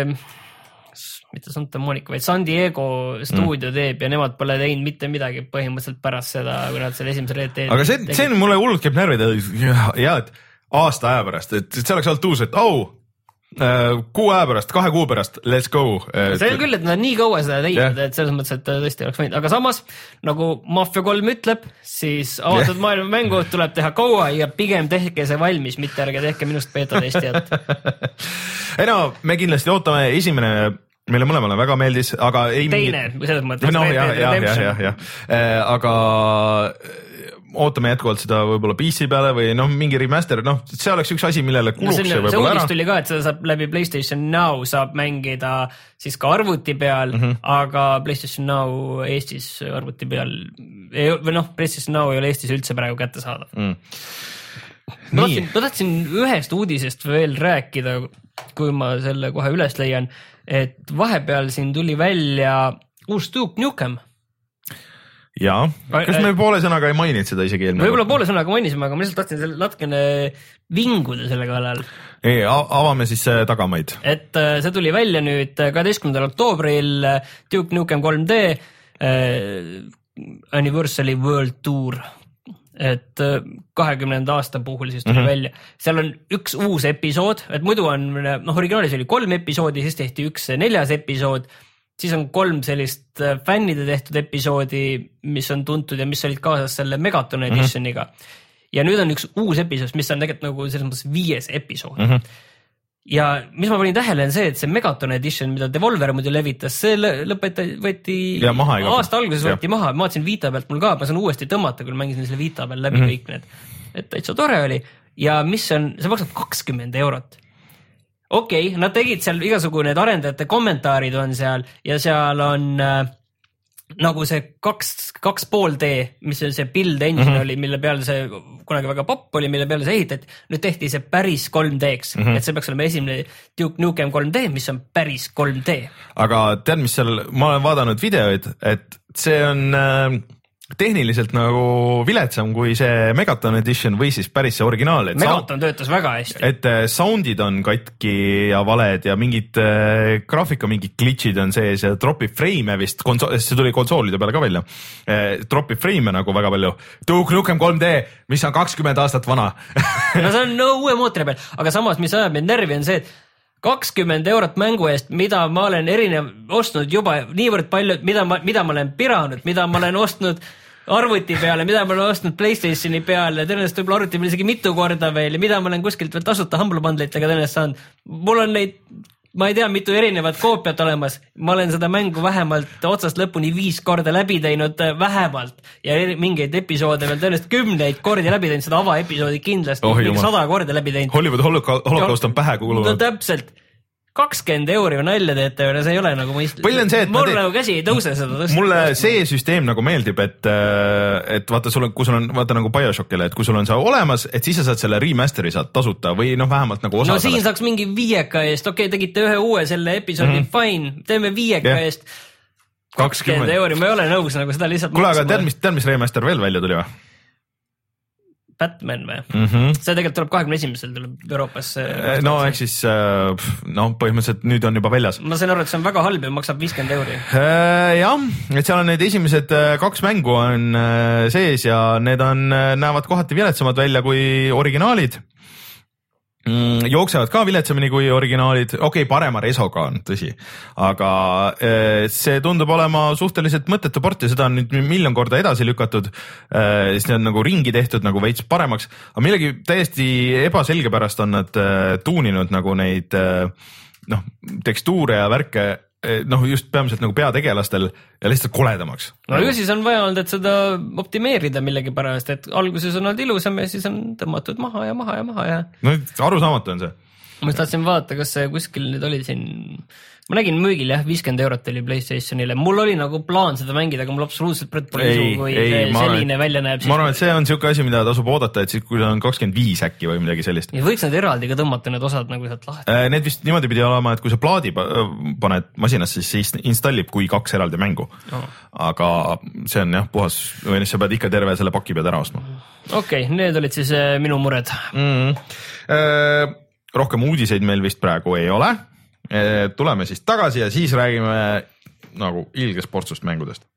mitte Santa Monica, vaid San Diego stuudio mm. teeb ja nemad pole teinud mitte midagi põhimõtteliselt pärast seda, kui nad selle esimese Red Dead aga see, see mulle hullult käib närvida ja, ja et aasta aja pärast, et see oleks olnud uus, et au, kuu aja pärast, kahe kuu pärast, let's go. see on küll, et nad nii kaua seda teinud yeah., et selles mõttes, et tõesti oleks võinud, aga samas nagu Mafia kolm ütleb, siis avatud yeah. maailma mängu tuleb teha kaua ja pigem tehke see valmis, mitte ärge tehke minust beta testijat. ei no, me kindlasti ootame esimene meile mõlemale väga meeldis, aga ei teine, mingi... selles mõttes no, jah, jah, jah, jah, jah. Äh, aga ootame jätkuvalt seda võib-olla P C peale või noh, mingi remaster, noh, see oleks üks asi, millele kuluks no, see võib-olla ära. See uudis tuli ka, et seda saab läbi PlayStation Now saab mängida siis ka arvuti peal, mm -hmm. aga PlayStation Now Eestis arvuti peal või noh, PlayStation Now ei ole Eestis üldse praegu kättesaadav mm. ma, tahtsin, ma tahtsin ühest uudisest veel rääkida, kui ma selle kohe üles leian, et vahepeal siin tuli välja uus Duke Nukem. Jaa, kas me poole sõnaga ei maininud seda isegi eelmine? Võib-olla poole sõnaga mainisime, aga ma lihtsalt tahtsin selle natukene vinguda selle kallal. Ei, avame siis tagamaid. Et see tuli välja nüüd kaheteistkümnendal oktoobril Duke Nukem kolm D äh, Anniversary World Tour. Et kahekümnenda aasta puhul siis tuli mm -hmm. välja. Seal on üks uus episood, et muidu on, noh, originaalis oli kolm episoodi, siis tehti üks neljas episood, siis on kolm sellist fännide tehtud episoodi, mis on tuntud ja mis olid kaasas selle Megaton editioniga. Mm -hmm. Ja nüüd on üks uus episood, mis on tegelikult nagu selles mõttes viies episood. Mm -hmm. Ja mis ma panin tähele on see, et see Megaton edition, mida Devolver muidu levitas, see lõpeti, võeti ja, maha, aasta alguses võeti ja. maha. Ma vaatasin Vita pealt mul ka, ma saan uuesti tõmmata, kui mängisin selle Vita peal läbi mm -hmm. kõik need. Et täitsa tore oli. Ja mis on, see maksab kakskümmend eurot. Okei, okay, nad tegid seal igasugu need arendajate kommentaarid on seal ja seal on äh, nagu see kaks, kaks pool D, mis on see build engine mm -hmm. oli, mille peal see kunagi väga popp oli, mille peale see ehitati. Nüüd tehti see päris kolm D-ks, mm -hmm. et see peaks olema esimene Duke Nukem kolm D, mis on päris kolm D. Aga tead, mis seal, ma olen vaadanud videoid, et see on äh, tehniliselt nagu viletsam kui see Megaton edition või siis päris see originaal. Megaton sound, töötas väga hästi. Et soundid on katki ja valed ja mingid äh, graafika, mingid glitchid on sees ja dropib frame vist, see tuli konsoolide peale ka välja, äh, dropib frame nagu väga palju. Duke Nukem kolm D, mis on kakskümmend aastat vana. No see on no, uue mootori peal, aga samas, mis ajab meid närvi on see, et kakskümmend eurot mängu eest, mida ma olen erinev ostnud juba niivõrd palju, mida ma, mida ma olen piranud, mida ma olen ostnud arvuti peale, mida ma olen ostnud PlayStationi peale, tõenäoliselt võib-olla arvuti peale isegi mitu korda veel ja mida ma olen kuskilt veel tasuta Humble Bundle'itega tõenäoliselt saanud. Mul on neid ma ei tea, mitu erinevat koopiat olemas, ma olen seda mängu vähemalt otsast lõpuni viis korda läbi teinud, vähemalt, ja mingeid episoode veel tõenäoliselt kümneid kordi läbi teinud, seda avaepisoodi kindlasti oh, mingi sada korda läbi teinud. Hollywood holocaust on pähe kulunud. No täpselt. kakskümmend euri on nalja teete, see ei ole nagu mõist... See, mul nagu käsi ei tõuse seda tõsta. Mulle see süsteem nagu meeldib, et, et vaata, sul on, kui sul on, vaata nagu Bioshockile, et kui sul on see olemas, et siis sa saad selle remasteri saad tasuta või noh, vähemalt nagu osa no siin sellest. Saaks mingi viieka eest, okei, okay, tegite ühe uue selle episoodi, mm-hmm. fine, teeme viieka yeah. eest kakskümmend euri, ma ei ole nõus nagu seda lihtsalt... Kule, aga tead, mis, tead, mis remaster veel välja tuli või? Batman või? Mm-hmm. See tegelikult tuleb kahekümne esimesel tuleb Euroopasse. No ehk siis, no põhimõtteliselt nüüd on juba väljas. Ma sain aru, et see on väga halb ja maksab viiskümmend euri. Jah, et seal on need esimesed kaks mängu on sees ja need on, näevad kohati viletsamad välja kui originaalid. Jooksevad ka viletsamini kui originaalid, okei okay,, parema resoga on, tõsi, aga see tundub olema suhteliselt mõttetu port ja seda on nüüd miljon korda edasi lükatud, siis need on nagu ringi tehtud nagu veits paremaks, aga millegi täiesti ebaselge pärast on nad tuuninud nagu neid noh, tekstuure ja värke, noh just peamiselt nagu peategelastel ja lihtsalt koledamaks. No ju siis on vaja olnud, et seda optimeerida millegi pärast, et alguses on olnud ilusam ja siis on tõmmatud maha ja maha ja maha ja... No arusaamatu on see. Ma just tahtsin vaadata, kas see kuskil nüüd oli siin... Ma nägin müügil jah, viiskümmend eurot oli PlayStationile. Mul oli nagu plaan seda mängida, aga mul absoluutselt pole isu, kui ei, selline arvan, välja näeb. Ma arvan, et see on siuke asi, mida tasub oodata, et siis kui on kakskümmend viis äkki või midagi sellist. Ja võiks need eraldi ka tõmmata need osad nagu sealt lahti. Need vist niimoodi pidi olema, et kui sa plaadi paned masinas, siis see installib kui kaks eraldi mängu. Oh. Aga see on jah, puhas, või sa pead ikka terve selle paki pead ära ostma. Okei, okay, need olid siis minu mured. Mm-hmm. Rohkem uudiseid meil vist praegu ei ole. Tuleme siis tagasi ja siis räägime nagu ilges portsust mängudest.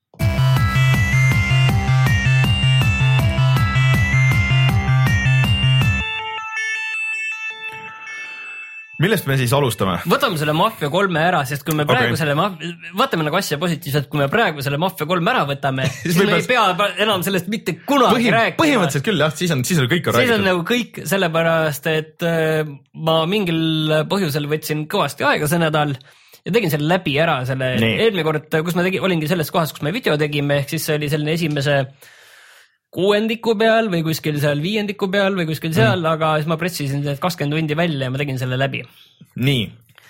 Millest me siis alustame? Võtame selle Mafia kolme ära, sest kui me praegu okay. selle mafia, võtame nagu asja positiivselt, kui me praegu selle Mafia kolme ära võtame, siis me ei pea enam sellest mitte kunagi Põhim, rääkima. Põhimõtteliselt küll jah, siis on, siis on kõik on räägitud. Siis on nagu kõik sellepärast, et ma mingil põhjusel võtsin kõvasti aega see nädal ja tegin selle läbi ära, selle nee. eelmine kord, kus ma tegi, olingi selles kohas, kus me video tegime, ehk siis see oli selline esimese kuuendiku peal või kuskil seal viiendiku peal või kuskil seal, mm. aga siis ma pretsisin need kakskümmend tundi välja ja ma tegin selle läbi. Nii.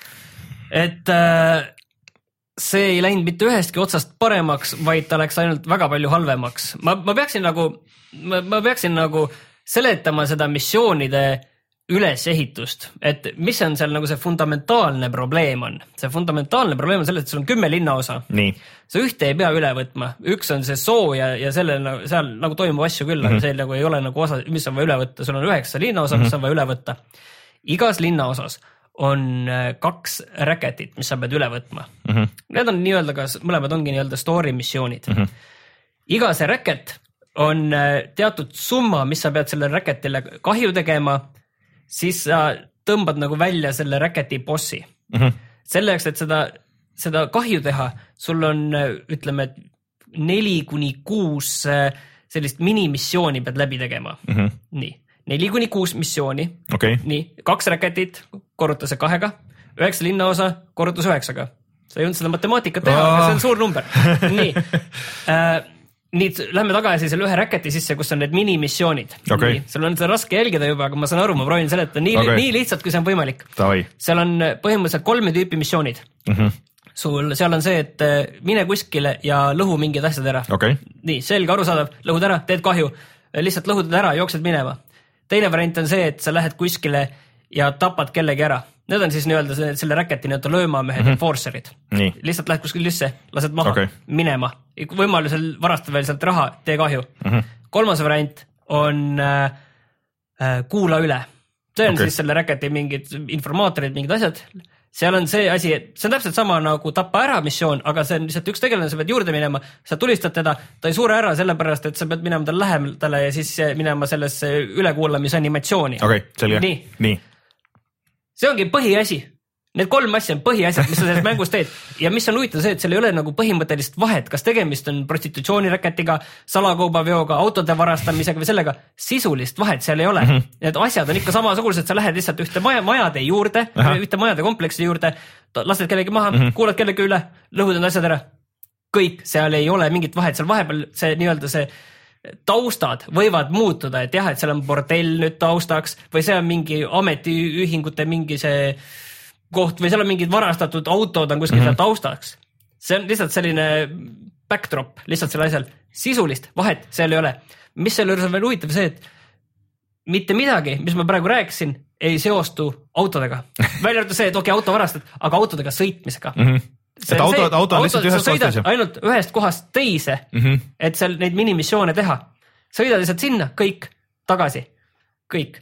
Et äh, see ei läinud mitte ühestki otsast paremaks, vaid ta läks ainult väga palju halvemaks. Ma, ma peaksin nagu, ma, ma peaksin nagu seletama seda missioonide ülesehitust, et mis on seal nagu see fundamentaalne probleem on. See fundamentaalne probleem on selles, et sul on kümme linnaosa. Nii. Sa ühte ei pea üle võtma. Üks on see soo ja, ja selle, seal nagu toimub asju küll, mm-hmm. aga see nagu ei ole nagu osa, mis on vaja üle võtta. Sul on üheksa linnaosa, mm-hmm. mis on vaja üle võtta. Igas linnaosas on kaks räketit, mis sa pead üle võtma. Mm-hmm. Need on nii-öelda, kas mõlemad ongi nii-öelda story missioonid. Mm-hmm. Iga see räket on teatud summa, mis sa pead selle räketile kahju tegema, siis sa tõmbad nagu välja selle räketi bossi. Mm-hmm. Selleks, et seda, seda kahju teha, sul on, ütleme, neli kuni kuus sellist minimissiooni pead läbi tegema. Mm-hmm. Nii, neli kuni kuus missiooni. Okay. Nii, kaks räketit, korruta see kahega, üheksa linnaosa, korrutus üheksaga. Sa ei olnud seda matemaatikat teha, oh. aga see on suur number. Nii, äh, Nii, lähme tagasi selle ühe räketi sisse, kus on need minimissioonid. Okay. Seal on seda raske jälgida juba, aga ma saan aru, ma proovin seletada nii, okay. nii lihtsalt, kui see on võimalik. Tavai. Seal on põhimõtteliselt kolme tüüpi missioonid. Mm-hmm. Sul, seal on see, et mine kuskile ja lõhu mingid asjad ära. Okay. Nii, selge, arusaadav, lõhud ära, teed kahju. Lihtsalt lõhud ära, jooksed minema. Teine variant on see, et sa lähed kuskile ja tapad kellegi ära. Need on siis nii-öelda selle, selle räketi nii-öelda löömamehed mm-hmm. ja forcerid. Nii. Lihtsalt lähed kuskil üldse, lased maha, okay. minema. Võimalusel varasta veel sealt raha, tee kahju. Mm-hmm. Kolmas variant on äh, kuula üle. See on okay. siis selle räketi mingid informaatorid, mingid asjad. Seal on see asi, et see on täpselt sama nagu tappa ära missioon, aga see on lihtsalt üks tegelane, sa pead juurde minema, sa tulistad teda, ta ei suure ära sellepärast, et sa pead minema tal lähemale ja siis minema sellesse ülekuulamise animatsiooni. Okei, okay, selge. Nii. Nii. See ongi põhiasi. Need kolm asja on põhiasjad, mis sa selles mängus teed ja mis on huvitav see, et seal ei ole nagu põhimõttelist vahet, kas tegemist on prostitutsiooniraketiga, salakaubaveoga, autode varastamisega või sellega, sisulist vahet seal ei ole. Mm -hmm. Need asjad on ikka samasugused, sa lähed lihtsalt ühte maja, majade juurde, Aha. ühte majade kompleksi juurde, lased kellegi maha, mm -hmm. kuulad kellegi üle, lõhud need asjad ära. Kõik, seal ei ole mingit vahet, seal vahepeal see nii-öelda see taustad võivad muutuda, et jah, et seal on bordell nüüd taustaks või see on mingi ametiühingute mingi see koht või seal on mingid varastatud autod on kuskil mm -hmm. seal taustaks. See on lihtsalt selline backdrop, lihtsalt selle asjal. Sisulist vahet seal ei ole. Mis selle juures on veel huvitav see, et mitte midagi, mis ma praegu rääkisin, ei seostu autodega. Välja arvatud see, et okei, okay, auto varastad, aga autodega sõitmisega. Mm -hmm. See, et auto, see, auto on lihtsalt ühest kohast. Ainult ühest kohast teise, mm -hmm. et seal neid minimissioone teha. Sõida lihtsalt sinna, kõik, tagasi, kõik.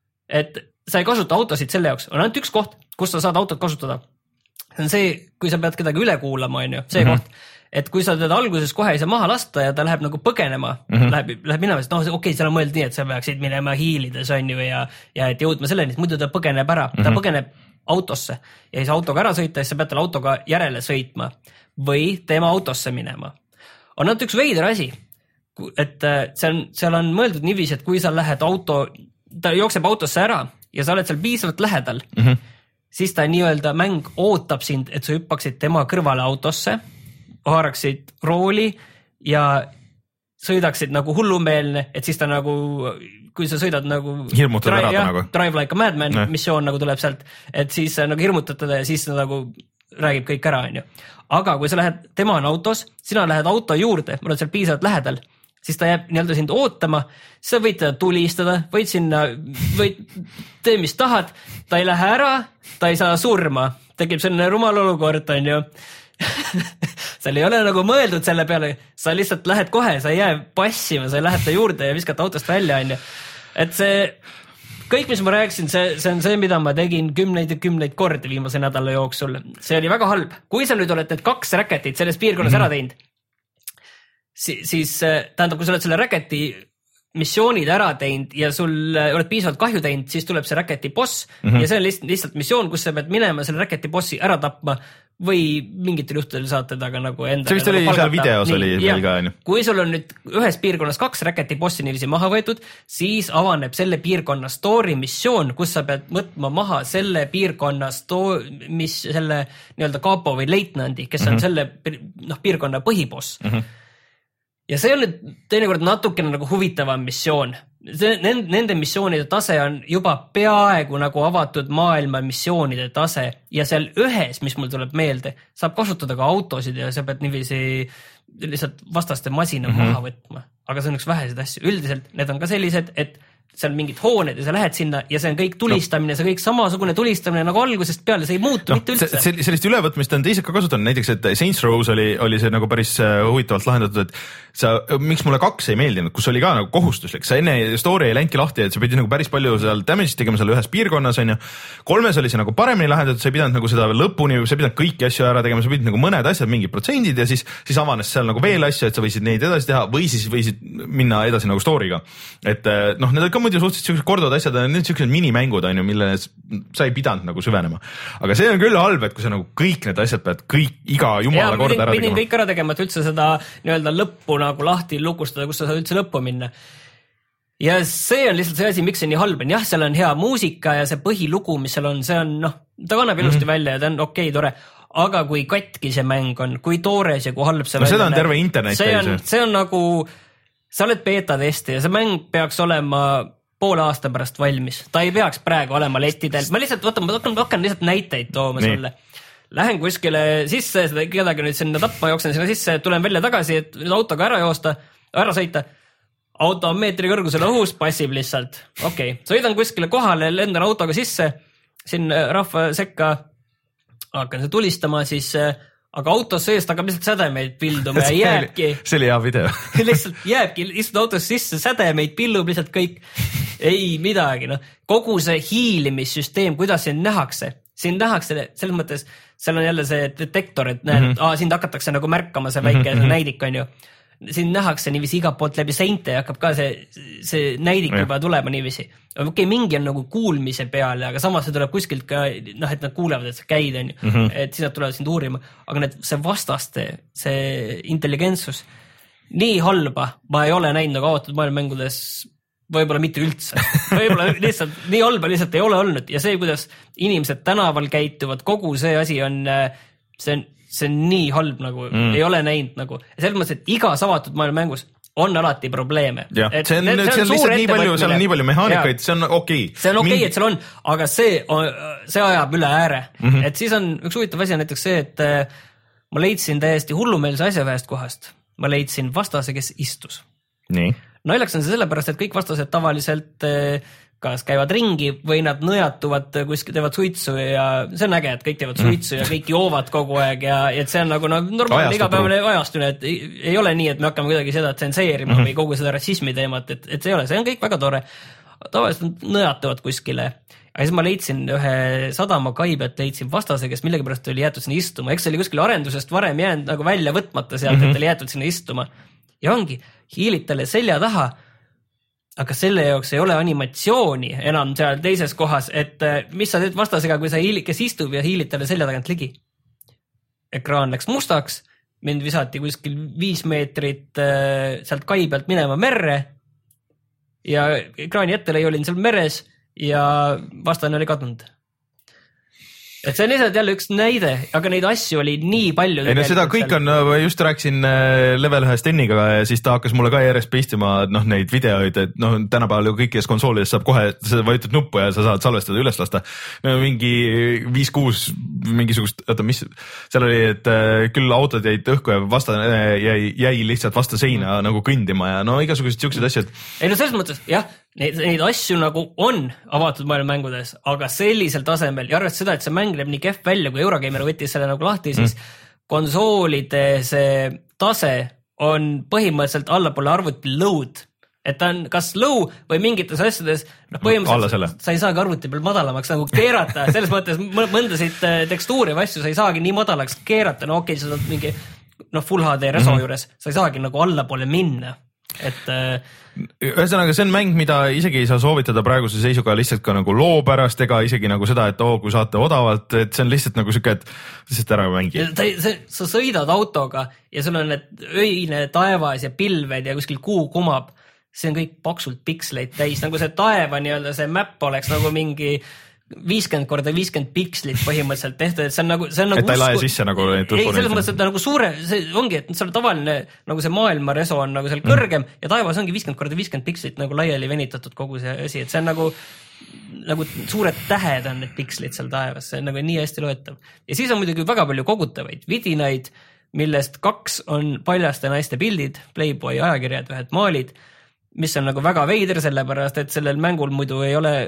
Et sa ei kasuta autosid selle jaoks, on ainult üks koht, kus sa saad autot kasutada. See on see, kui sa pead kedagi üle kuulama, on ju, see mm -hmm. koht. Et kui sa teda alguses kohe ei saa maha lasta ja ta läheb nagu põgenema, mm -hmm. läheb, läheb minema, sest noh, okei, okay, seal on mõeld nii, et sa peaksid minema hiilides, on ju, ja, ja et jõudma selleni, muidu ta põgeneb ära, mm -hmm. ta põgeneb autosse ja ei saa autoga ära sõita, siis sa pead talle autoga järele sõitma või tema autosse minema. On ainult üks veider asi, et see on, seal on mõeldud niiviisi, et kui sa lähed auto, ta jookseb autosse ära ja sa oled seal piisavalt lähedal, mm -hmm. siis ta nii-öelda mäng ootab sind, et sa hüppaksid tema kõrvale autosse, haaraksid rooli ja sõidaksid nagu hullumeelne, et siis ta nagu, kui sa sõidad nagu hirmutad drive, ära ta nagu. Drive like a madman ne. missioon nagu tuleb sealt, et siis nagu hirmutad teda ja siis ta nagu räägib kõik ära, on ju. Aga kui sa lähed, tema on autos, sina lähed auto juurde, ma olen seal piisavalt lähedal, siis ta jääb nii-öelda sind ootama, siis sa võid teda tulistada, võid sinna, võid tee, mis tahad, ta ei lähe ära, ta ei saa surma, tekib selline rumal olukord, on ju. seal ei ole nagu mõeldud selle peale, sa lihtsalt lähed kohe, sa ei jää passima, sa ei lähed ta juurde ja viskad autost välja, on ju. Et see, kõik, mis ma rääkisin, see, see on see, mida ma tegin kümneid ja kümneid kordi viimase nädala jooksul. See oli väga halb. Kui sa nüüd oled need kaks raketit selles piirkonnas mm -hmm. ära teinud, siis, siis tähendab, kui sa oled selle raketi missioonid ära teinud ja sul oled piisavalt kahju teinud, siis tuleb see raketi boss mm -hmm. ja see on lihtsalt, lihtsalt missioon, kus sa pead minema selle raketi bossi ära tapma või mingitel juhtudel saad teda ka nagu enda. See vist oli seal videos Nii, oli meil ka, on ju. Kui sul on nüüd ühes piirkonnas kaks raketi bossi niiviisi maha võetud, siis avaneb selle piirkonna story missioon, kus sa pead võtma maha selle piirkonna sto-, mis selle nii-öelda kapo või leitnandi, kes mm -hmm. on selle noh, piirkonna põhiboss. Mm -hmm. Ja see on nüüd teinekord natukene nagu huvitavam missioon. See, nende, nende missioonide tase on juba peaaegu nagu avatud maailma missioonide tase ja seal ühes, mis mul tuleb meelde, saab kasutada ka autosid ja sa pead niiviisi lihtsalt vastaste masina mm -hmm. maha võtma. Aga see on üks väheseid asju. Üldiselt need on ka sellised, et seal on mingid hooned ja sa lähed sinna ja see on kõik tulistamine no., see kõik samasugune tulistamine nagu algusest peale, see ei muutu no, mitte üldse. Sellist ülevõtmist on teised ka kasutanud, näiteks et Saints Row's oli, oli see nagu päris huvitavalt lahendatud, et sa, miks mulle kaks ei meeldinud, kus oli ka nagu kohustuslik, sa enne story ei läinudki lahti, et sa pidid nagu päris palju seal damage'it tegema seal ühes piirkonnas, on ju. Kolmes oli see nagu paremini lahendatud, sa ei pidanud nagu seda lõpuni, sa ei pidanud kõiki asju ära tegema, sa pidid nagu mõned asjad, mingid protsendid ja siis, siis avanes seal nagu veel asju, et sa võisid neid edasi teha või siis võisid minna edasi nagu story'ga. Et noh, need olid ka muidu suhteliselt sellised korduvad asjad, need sellised minimängud on ju, mille sa ei pidanud nagu süvenema. Aga see on küll halb, et kui sa nagu kõik need asjad pead kõik iga jumala ja, korda ära tegema. Pidin kõik ära tegema, et üldse seda nii-öelda lõppu nagu lahti lukustada, kus sa saad üldse lõppu minna. Ja see on lihtsalt see asi, miks see nii halb on. Jah, seal on hea muusika ja see põhilugu, mis seal on, see on noh, ta kannab ilusti mm-hmm. välja ja ta on okei okay,, tore. Aga kui katki see mäng on, kui toores ja kui halb see no seda on terve internet. See on, see on nagu, sa oled beeta-testi ja see mäng peaks olema poole aasta pärast valmis. Ta ei peaks praegu olema lettidel. Ma lihtsalt, võtan, ma hakkan, hakkan lihtsalt näiteid tooma Nii. sulle. Lähen kuskile sisse, seda kedagi nüüd sinna tapma, jooksen sinna sisse, tulen välja tagasi, et autoga ära joosta, ära sõita. Auto on meetri kõrgusel õhus, passib lihtsalt. Okei, okay. Sõidan kuskile kohale, lendan autoga sisse, siin rahva sekka, hakkan see tulistama, siis aga autos seest hakkab lihtsalt sädemeid pilduma ja jääbki. See oli hea video. lihtsalt jääbki, istud autos sisse, sädemeid pillub lihtsalt kõik. Ei midagi, noh. Kogu see hiilimissüsteem, kuidas sind nähakse, sind nähakse selles mõttes, seal on jälle see detektor, et näed, mm -hmm. aa, sind hakatakse nagu märkama see väike mm -hmm. näidik on ju. siin nähakse niiviisi igalt poolt läbi seinte ja hakkab ka see, see näidik ja. juba tulema niiviisi. Okei, okay, mingi on nagu kuulmise peale, aga samas see tuleb kuskilt ka, noh, et nad kuulevad, et sa käid, on ju, mm -hmm. et siis nad tulevad sind uurima. Aga need, see vastaste, see intelligentsus, nii halba ma ei ole näinud nagu avatud maailmamängudes võib-olla mitte üldse. Võib-olla lihtsalt nii halba lihtsalt ei ole olnud ja see, kuidas inimesed tänaval käituvad, kogu see asi on, see on see on nii halb nagu, mm. ei ole näinud nagu. Selles mõttes, et igas avatud maailmamängus on alati probleeme. See on, see on, see on, see on lihtsalt nii palju, seal on nii palju mehaanikaid, see on okei. Okay. See on okei okay, Mind... et seal on, aga see, on, see ajab üle ääre. Mm -hmm. Et siis on üks huvitav asi näiteks see, et ma leidsin täiesti hullumeelse asja ühest kohast. Ma leidsin vastase, kes istus. Nii. Naljaks on see sellepärast, et kõik vastased tavaliselt kas käivad ringi või nad nõjatuvad kuskil, teevad suitsu ja see on äge, et kõik teevad suitsu ja kõik joovad kogu aeg ja et see on nagu no, normaalne igapäevane ajastune, et ei, ei ole nii, et me hakkame kuidagi seda tsenseerima mm -hmm. või kogu seda rassismi teemat, et, et see ei ole, see on kõik väga tore. Tavaliselt nõjatuvad kuskile. Aga siis ma leidsin ühe sadama kaibet, leidsin vastase, kes millegipärast oli jäetud sinna istuma. Eks see oli kuskil arendusest varem jäänud nagu välja võtmata sealt, mm -hmm. et oli jäetud sinna istuma. Ja ongi, hiilid talle selja taha, aga selle jaoks ei ole animatsiooni enam seal teises kohas, et mis sa teed vastasega, kui sa hiilid, kes istub ja hiilid talle selja tagant ligi. Ekraan läks mustaks, mind visati kuskil viis meetrit sealt kai pealt minema merre ja ekraani ettelõi olin seal meres ja vastane oli kadunud. Et see on lihtsalt jälle üks näide, aga neid asju oli nii palju. Ei, no seda kõik on, just rääkisin level ühe Steniga ja siis ta hakkas mulle ka järjest pistima noh, neid videoid, et noh, tänapäeval ju kõikides konsoolides saab kohe, sa vajutad nuppu ja sa saad salvestada üles lasta. No, mingi viis kuus mingisugust, oota, mis, seal oli, et küll autod jäid õhku ja vasta, jäi, jäi lihtsalt vastu seina mm. nagu kõndima ja no igasugused siuksed asjad. Ei no selles mõttes, jah. Neid, neid asju nagu on avatud maailmamängudes, aga sellisel tasemel ja arvest seda, et see mäng näeb nii kehv välja, kui Eurogamer võttis selle nagu lahti, siis mm. konsoolide see tase on põhimõtteliselt allapoole arvuti load. Et ta on kas low või mingites asjades, noh põhimõtteliselt sa ei saagi arvuti peal madalamaks nagu keerata, selles mõttes mõndasid tekstuuri või asju sa ei saagi nii madalaks keerata, no okei, okay, sa saad mingi noh, Full H D reso mm. juures, sa ei saagi nagu allapoole minna, et ühesõnaga, see on mäng, mida isegi ei saa soovitada praeguse seisuga lihtsalt ka nagu loo pärast ega isegi nagu seda, et oo, kui saate odavalt, et see on lihtsalt nagu siuke, et lihtsalt ära mängi. Sa sõidad autoga ja sul on need öine taevas ja pilved ja kuskil kuu kumab, see on kõik paksult piksleid täis, nagu see taeva nii-öelda see map oleks nagu mingi viiskümmend korda viiskümmend pikslit põhimõtteliselt tehtud, et see on nagu, see on nagu et ta ei lae sisse nagu ei, selles mõttes, et ta nagu suure, see ongi, et see on tavaline, nagu see maailma reso on nagu seal kõrgem mm. ja taevas ongi viiskümmend korda viiskümmend pikslit nagu laiali venitatud kogu see asi, et see on nagu nagu suured tähed on need pikslid seal taevas, see on nagu nii hästi loetav. Ja siis on muidugi väga palju kogutavaid vidinaid, millest kaks on paljaste naiste pildid, Playboy ajakirjad, ühed maalid, mis on nagu väga veider, sellepärast, et sellel mängul muidu ei ole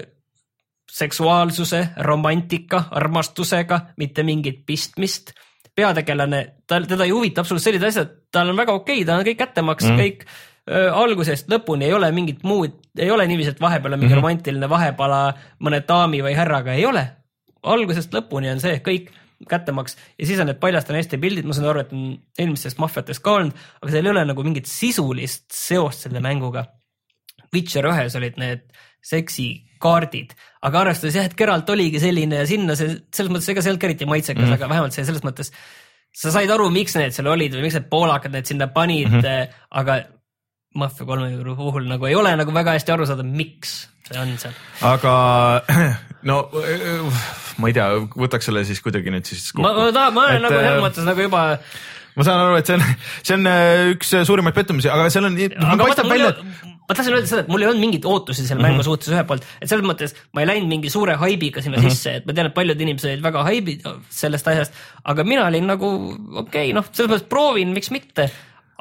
seksuaalsuse, romantika, armastusega, mitte mingit pistmist. Peategelane, ta, teda ei huvita absoluutselt sellised asjad, tal on väga okei, ta on kõik kättemaks, mm. kõik öö, algusest lõpuni ei ole mingit muud, ei ole niiviisi, et vahepeal on mingi mm. romantiline vahepala mõne daami või härraga, ei ole. Algusest lõpuni on see kõik kättemaks ja siis on need paljaste naiste pildid, ma saan aru, et on eelmistest maffiatest ka olnud, aga seal ei ole nagu mingit sisulist seost selle mänguga. Witcher ühes olid need seksi kaardid, aga arvestades jah, et Geralt oligi selline ja sinna see, selles mõttes ega see ei olnud eriti maitsekas mm, -hmm. aga vähemalt see selles mõttes sa said aru, miks need seal olid või miks need poolakad need sinna panid mm, -hmm. aga Mafia kolme puhul nagu ei ole nagu väga hästi aru saada, miks see on seal. Aga no ma ei tea, võtaks selle siis kuidagi nüüd siis kokku. Ma, ma, tahan, ma olen et, nagu selles mõttes nagu juba ma saan aru, et see on, see on üks suurimaid pettumisi, aga seal on aga vaata, välja... ma tahtsin öelda seda, et mul ei olnud mingit ootusi selle mm -hmm. mängu suhtes ühe poolt, et selles mõttes ma ei läinud mingi suure haibiga sinna mm -hmm. sisse, et ma tean, et paljud inimesed olid väga haibid sellest asjast, aga mina olin nagu okei, okay, noh, selles mõttes proovin, miks mitte,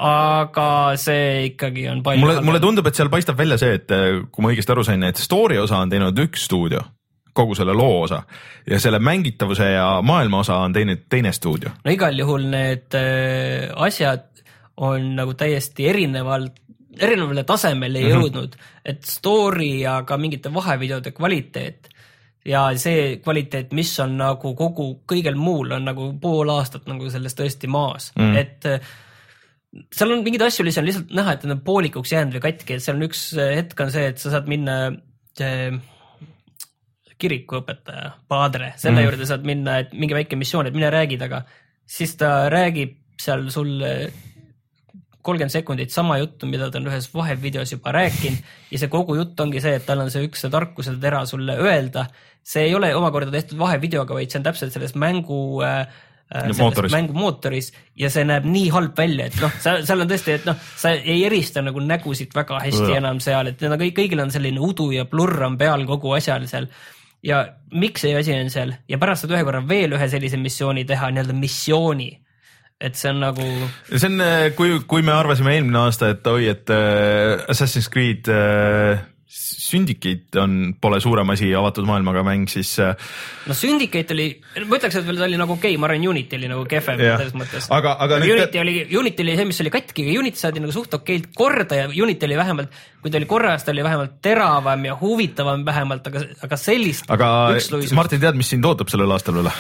aga see ikkagi on palju. Mulle, mulle tundub, et seal paistab välja see, et kui ma õigesti aru sain, et story osa on teinud üks stuudio, kogu selle loo osa ja selle mängitavuse ja maailma osa on teine, teine stuudio. No igal juhul need äh, asjad on nagu täiesti erinevalt erinevale tasemele mm -hmm. jõudnud, et story ja ka mingite vahevideode kvaliteet ja see kvaliteet, mis on nagu kogu kõigel muul on nagu pool aastat nagu sellest tõesti maas, mm -hmm. et seal on mingeid asju lihtsalt, lihtsalt näha, et need on poolikuks jäänud või katki, et seal on üks hetk on see, et sa saad minna see kirikuõpetaja, padre, selle mm. juurde saad minna, et mingi väike missioon, et mine räägi taga, siis ta räägib seal sulle kolmkümmend sekundit sama juttu, mida ta on ühes vahevideos juba rääkinud ja see kogu jutt ongi see, et tal on see üks see tarkuse tera sulle öelda. See ei ole omakorda tehtud vahevideoga, vaid see on täpselt selles mängu, äh, mootoris. mängu mootoris ja see näeb nii halb välja, et noh, seal on tõesti, et noh, sa ei erista nagu nägusid väga hästi ja. enam seal, et kõik, kõigil on selline udu ja blurr on peal kogu asjal seal. Ja miks see asi on seal? Ja pärast saad ühe korra veel ühe sellise missiooni teha, nii-öelda missiooni. Et see on nagu... See on, kui, kui me arvasime eelmine aasta, et oi, et uh, Assassin's Creed uh, Syndicate on, pole suurem asi avatud maailmaga mäng, siis... Uh, no Syndicate oli, ma ütleks, et veel ta oli nagu okei okay,, ma arvan Unity oli nagu kefem selles mõttes. Aga, aga Unity, nüüd... oli, Unity oli see, mis oli katki, aga Unity saadi nagu suht okeilt korda ja Unity oli vähemalt, kui ta oli korras, ta oli vähemalt teravam ja huvitavam vähemalt, aga, aga sellist... Aga Martin, tead, mis sind ootab sellel aastal üle?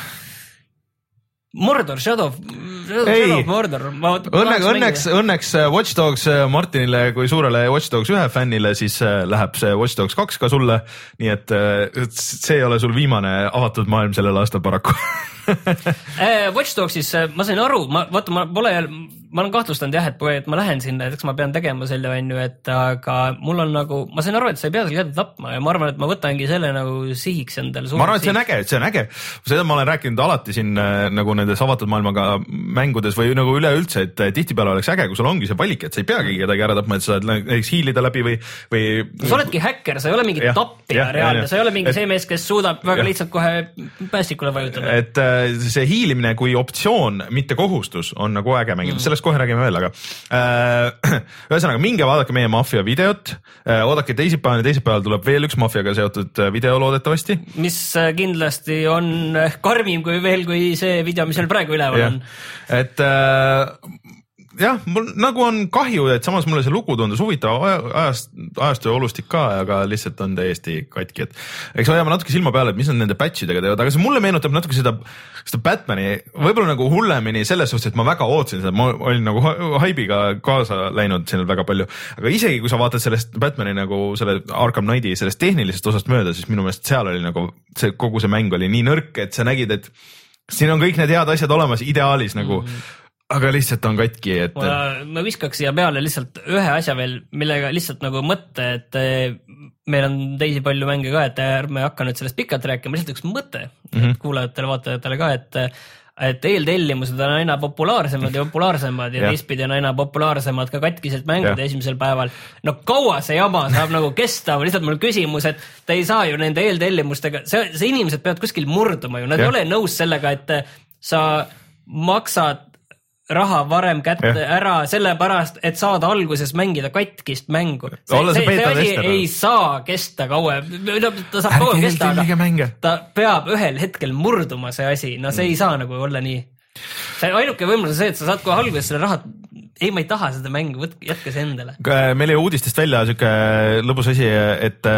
Mordor, Shadow, Shadow of Mordor. Õnneks, õnneks, õnneks Watch Dogs Martinile kui suurele Watch Dogs ühe fännile, siis läheb see Watch Dogs kaks ka sulle. Nii et see ei ole sul viimane avatud maailm sellel aastal paraku. Watch Dogs siis, ma sain aru, ma, vaata, ma pole, ma olen kahtlustanud jah, et, et ma lähen sinna, et eks ma pean tegema selle venju, et aga mul on nagu, ma sain aru, et sa ei pea seal jääda tapma ja ma arvan, et ma võtangi selle nagu sihiks endale. Ma arvan, et see on äge, et see on äge. Seda ma olen rääkinud alati siin nagu nendes avatud maailmaga mängudes või nagu üleüldse, et tihtipeale oleks äge, kui sul ongi see valik, et sa ei peagi kedagi ära tapma, et sa saad näiteks hiilida läbi või, või... Sa oledki häkker, sa ei ole mingi ja, tappija reaalne, sa ei ole mingi et, see mees, kes suudab väga ja. lihtsalt kohe päästikule vajutada. Et see hiilimine kui optsioon, mitte kohustus, on nagu äge mängida, mm. sellest kohe räägime veel, aga äh, ühesõnaga, minge vaadake meie Mafia videot, äh, oodake teisipäeval ja teisipäeval tuleb veel üks Mafiaga seotud video loodetavasti. Mis kindlasti on karmim kui veel, kui see video, mis seal praegu üleval ja. on. Et äh, jah, mul nagu on kahju, et samas mulle see lugu tundus huvitav ajast, ajast ja olustik ka, aga lihtsalt on täiesti katki, et eks hoiame natuke silma peale, et mis on nende patchidega teevad, aga see mulle meenutab natuke seda, seda Batmani, võib-olla nagu hullemini selles suhtes, et ma väga ootsin seda, ma olin nagu haibiga kaasa läinud siin väga palju, aga isegi kui sa vaatad sellest Batmani nagu selle Arkham Knighti sellest tehnilisest osast mööda, siis minu meelest seal oli nagu see, kogu see mäng oli nii nõrk, et sa nägid, et siin on kõik need head asjad olemas ideaalis nagu mm-hmm. Aga lihtsalt on katki, et... Ma, ma viskaks siia peale lihtsalt ühe asja veel, millega lihtsalt nagu mõtte, et meil on teisi palju mänge ka, et ärme hakka nüüd sellest pikalt rääkima, lihtsalt üks mõte mm-hmm. kuulajatele, vaatajatele ka, et, et eeltellimused on aina populaarsemad ja populaarsemad ja teistpidi on aina populaarsemad ka katkiselt mängud ja. esimesel päeval. No kaua see jama saab nagu kesta, lihtsalt mul küsimus, et te ei saa ju nende eeltellimustega, see, see inimesed peavad kuskil murduma ju, nad ja. ei ole nõus sellega, et sa maksad raha varem kätte ja. ära sellepärast, et saada alguses mängida katkist mängu. See, see, see asi tester, ei saa kesta kauem. Ta saab kauem kesta, aga ta peab ühel hetkel murduma see asi. No see mm. ei saa nagu olla nii. See ainuke võimalus on see, et sa saad kohe alguses selle raha, ei, ma ei taha seda mängu, võtke, jätke see endale. Meil ei uudistest välja siuke lõbus asi, et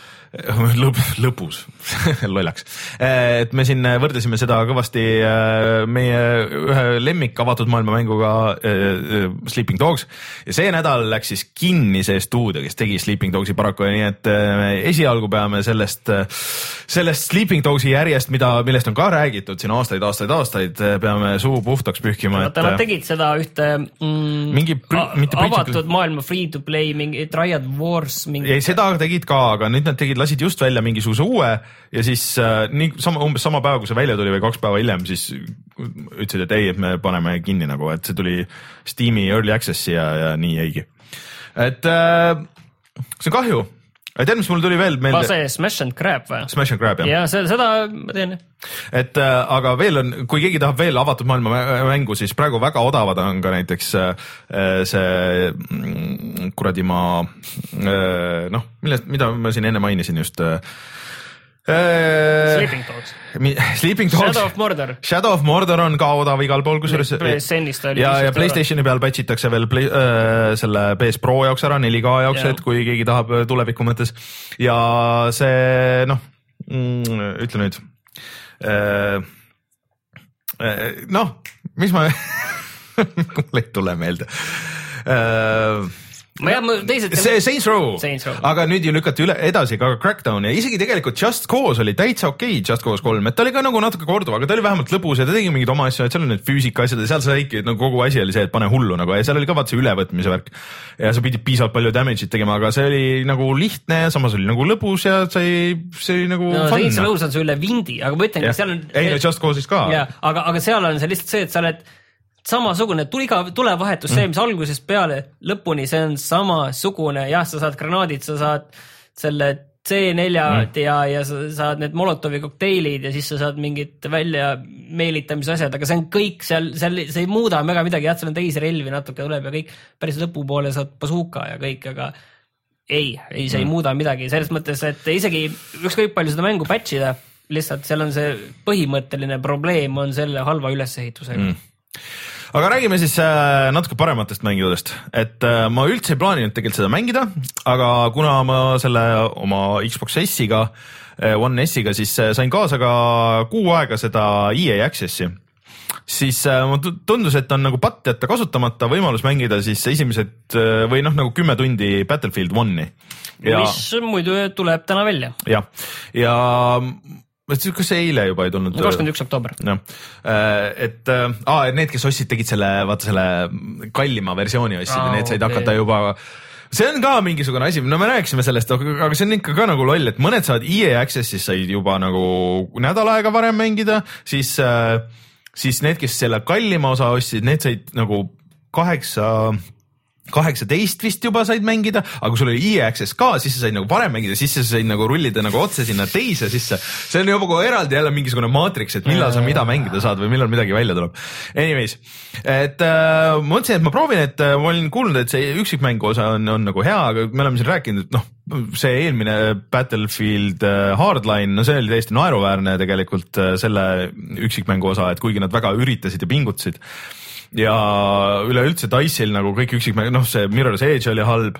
Lõb, lõbus, lollaks. Et me siin võrdlesime seda kõvasti meie ühe lemmik avatud maailma mänguga Sleeping Dogs ja see nädal läks siis kinni see stuudio, kes tegi Sleeping Dogsi paraku, nii et esialgu peame sellest, sellest Sleeping Dogsi järjest, mida, millest on ka räägitud siin aastaid, aastaid, aastaid, peame suu puhtaks pühkima. Et... Nad tegid seda ühte mm, mingi, a, avatud maailma free to play, mingi Triad Wars. Mingi... Ei, seda tegid ka, aga nüüd nad tegid lasid just välja mingisuguse uue ja siis äh, nii, sama, umbes sama päeva, kui see välja tuli või kaks päeva hiljem, siis ütlesid, et ei, et me paneme kinni nagu, et see tuli Steam'i Early Access'i ja, ja nii jäigi. Et äh, see on kahju. Tead, mis mul tuli veel meelde? See Smash and Grab või? Smash and Grab, jah. Ja see, seda ma teen. Et äh, aga veel on, kui keegi tahab veel avatud maailma mängu, siis praegu väga odavad on ka näiteks äh, see mm, kuradi ma äh, noh, millest, mida ma siin enne mainisin just äh, Sleeping Dogs. Sleeping Dogs. Shadow of Mordor. Shadow of Mordor on ka odav igal pool, kusjuures ja, ja PlayStationi peal patchitakse veel play, äh, selle P S Pro jaoks ära, neli K jaoks, ja. Et kui keegi tahab tuleviku mõttes ja see noh mm, ütle nüüd äh, äh, noh, mis ma mul ei tule meelde uh, ma jah, teised see Saints Row, Saints Row, aga nüüd ju lükati üle edasi ka Crackdown ja isegi tegelikult Just Cause oli täitsa okei okay,, Just Cause kolm, et ta oli ka nagu natuke korduv, aga ta oli vähemalt lõbus ja ta tegi mingid oma asju, et seal on need füüsika asjad ja seal saigi, nagu kogu asi oli see, et pane hullu nagu ja seal oli ka vaata see ülevõtmise värk ja sa pidid piisavalt palju damage'it tegema, aga see oli nagu lihtne ja samas oli nagu lõbus ja see, see oli nagu no, Saints Row on see üle vindi, aga ma ütlen, seal on ei no Just Cause'is ka ja, aga, aga seal on see lihtsalt see, et sa oled samasugune tuliga, tulevahetus, see, mis algusest peale lõpuni, see on samasugune, jah, sa saad granaadid, sa saad selle C neljad mm. ja, ja sa saad need Molotovi kokteilid ja siis sa saad mingid välja meelitamise asjad, aga see on kõik seal, seal see ei muuda väga midagi, jah, seal on teisi relvi natuke tuleb ja kõik päris lõpupoole saad bazooka ja kõik, aga ei, ei, see mm. ei muuda midagi, selles mõttes, et isegi ükskõik palju seda mängu patchida, lihtsalt seal on see põhimõtteline probleem on selle halva ülesehitusega mm. Aga räägime siis äh, natuke parematest mängijatest, et äh, ma üldse ei plaaninud tegelikult seda mängida, aga kuna ma selle oma Xbox S-iga, äh, One S-iga, siis äh, sain kaasa ka kuu aega seda E A Accessi, siis äh, tundus, et on nagu patt jätta kasutamata võimalus mängida siis esimesed äh, või noh, nagu kümme tundi Battlefield one'i. Mis muidu tuleb täna välja. Jah, ja kas see eile juba ei tulnud? kakskümmend üks oktoober. No. Et aa, need, kes ostsid, tegid selle, vaata selle kallima versiooni ostsid ja need said okay. hakata juba, see on ka mingisugune asi, no me rääkisime sellest, aga see on ikka ka nagu loll, et mõned saavad E A Accessis said juba nagu nädal aega varem mängida, siis, siis need, kes selle kallima osa ostsid, need said nagu kaheksa kaheksateist vist juba said mängida, aga kui sul oli E A Access ka, siis sa said nagu varem mängida, siis sa said nagu rullida nagu otse sinna teise sisse. See on juba eraldi jälle mingisugune maatriks, et millal sa mida mängida saad või millal midagi välja tuleb. Anyways, et äh, ma mõtlesin, et ma proovin, et äh, ma olin kuulnud, et see üksikmängu osa on, on nagu hea, aga me oleme siin rääkinud, et noh, see eelmine Battlefield Hardline, no see oli täiesti naeruväärne tegelikult selle üksikmängu osa, et kuigi nad väga üritasid ja pingutasid. Ja üleüldse DICE'il nagu kõik üksikmäng, noh see Mirror's Edge oli halb,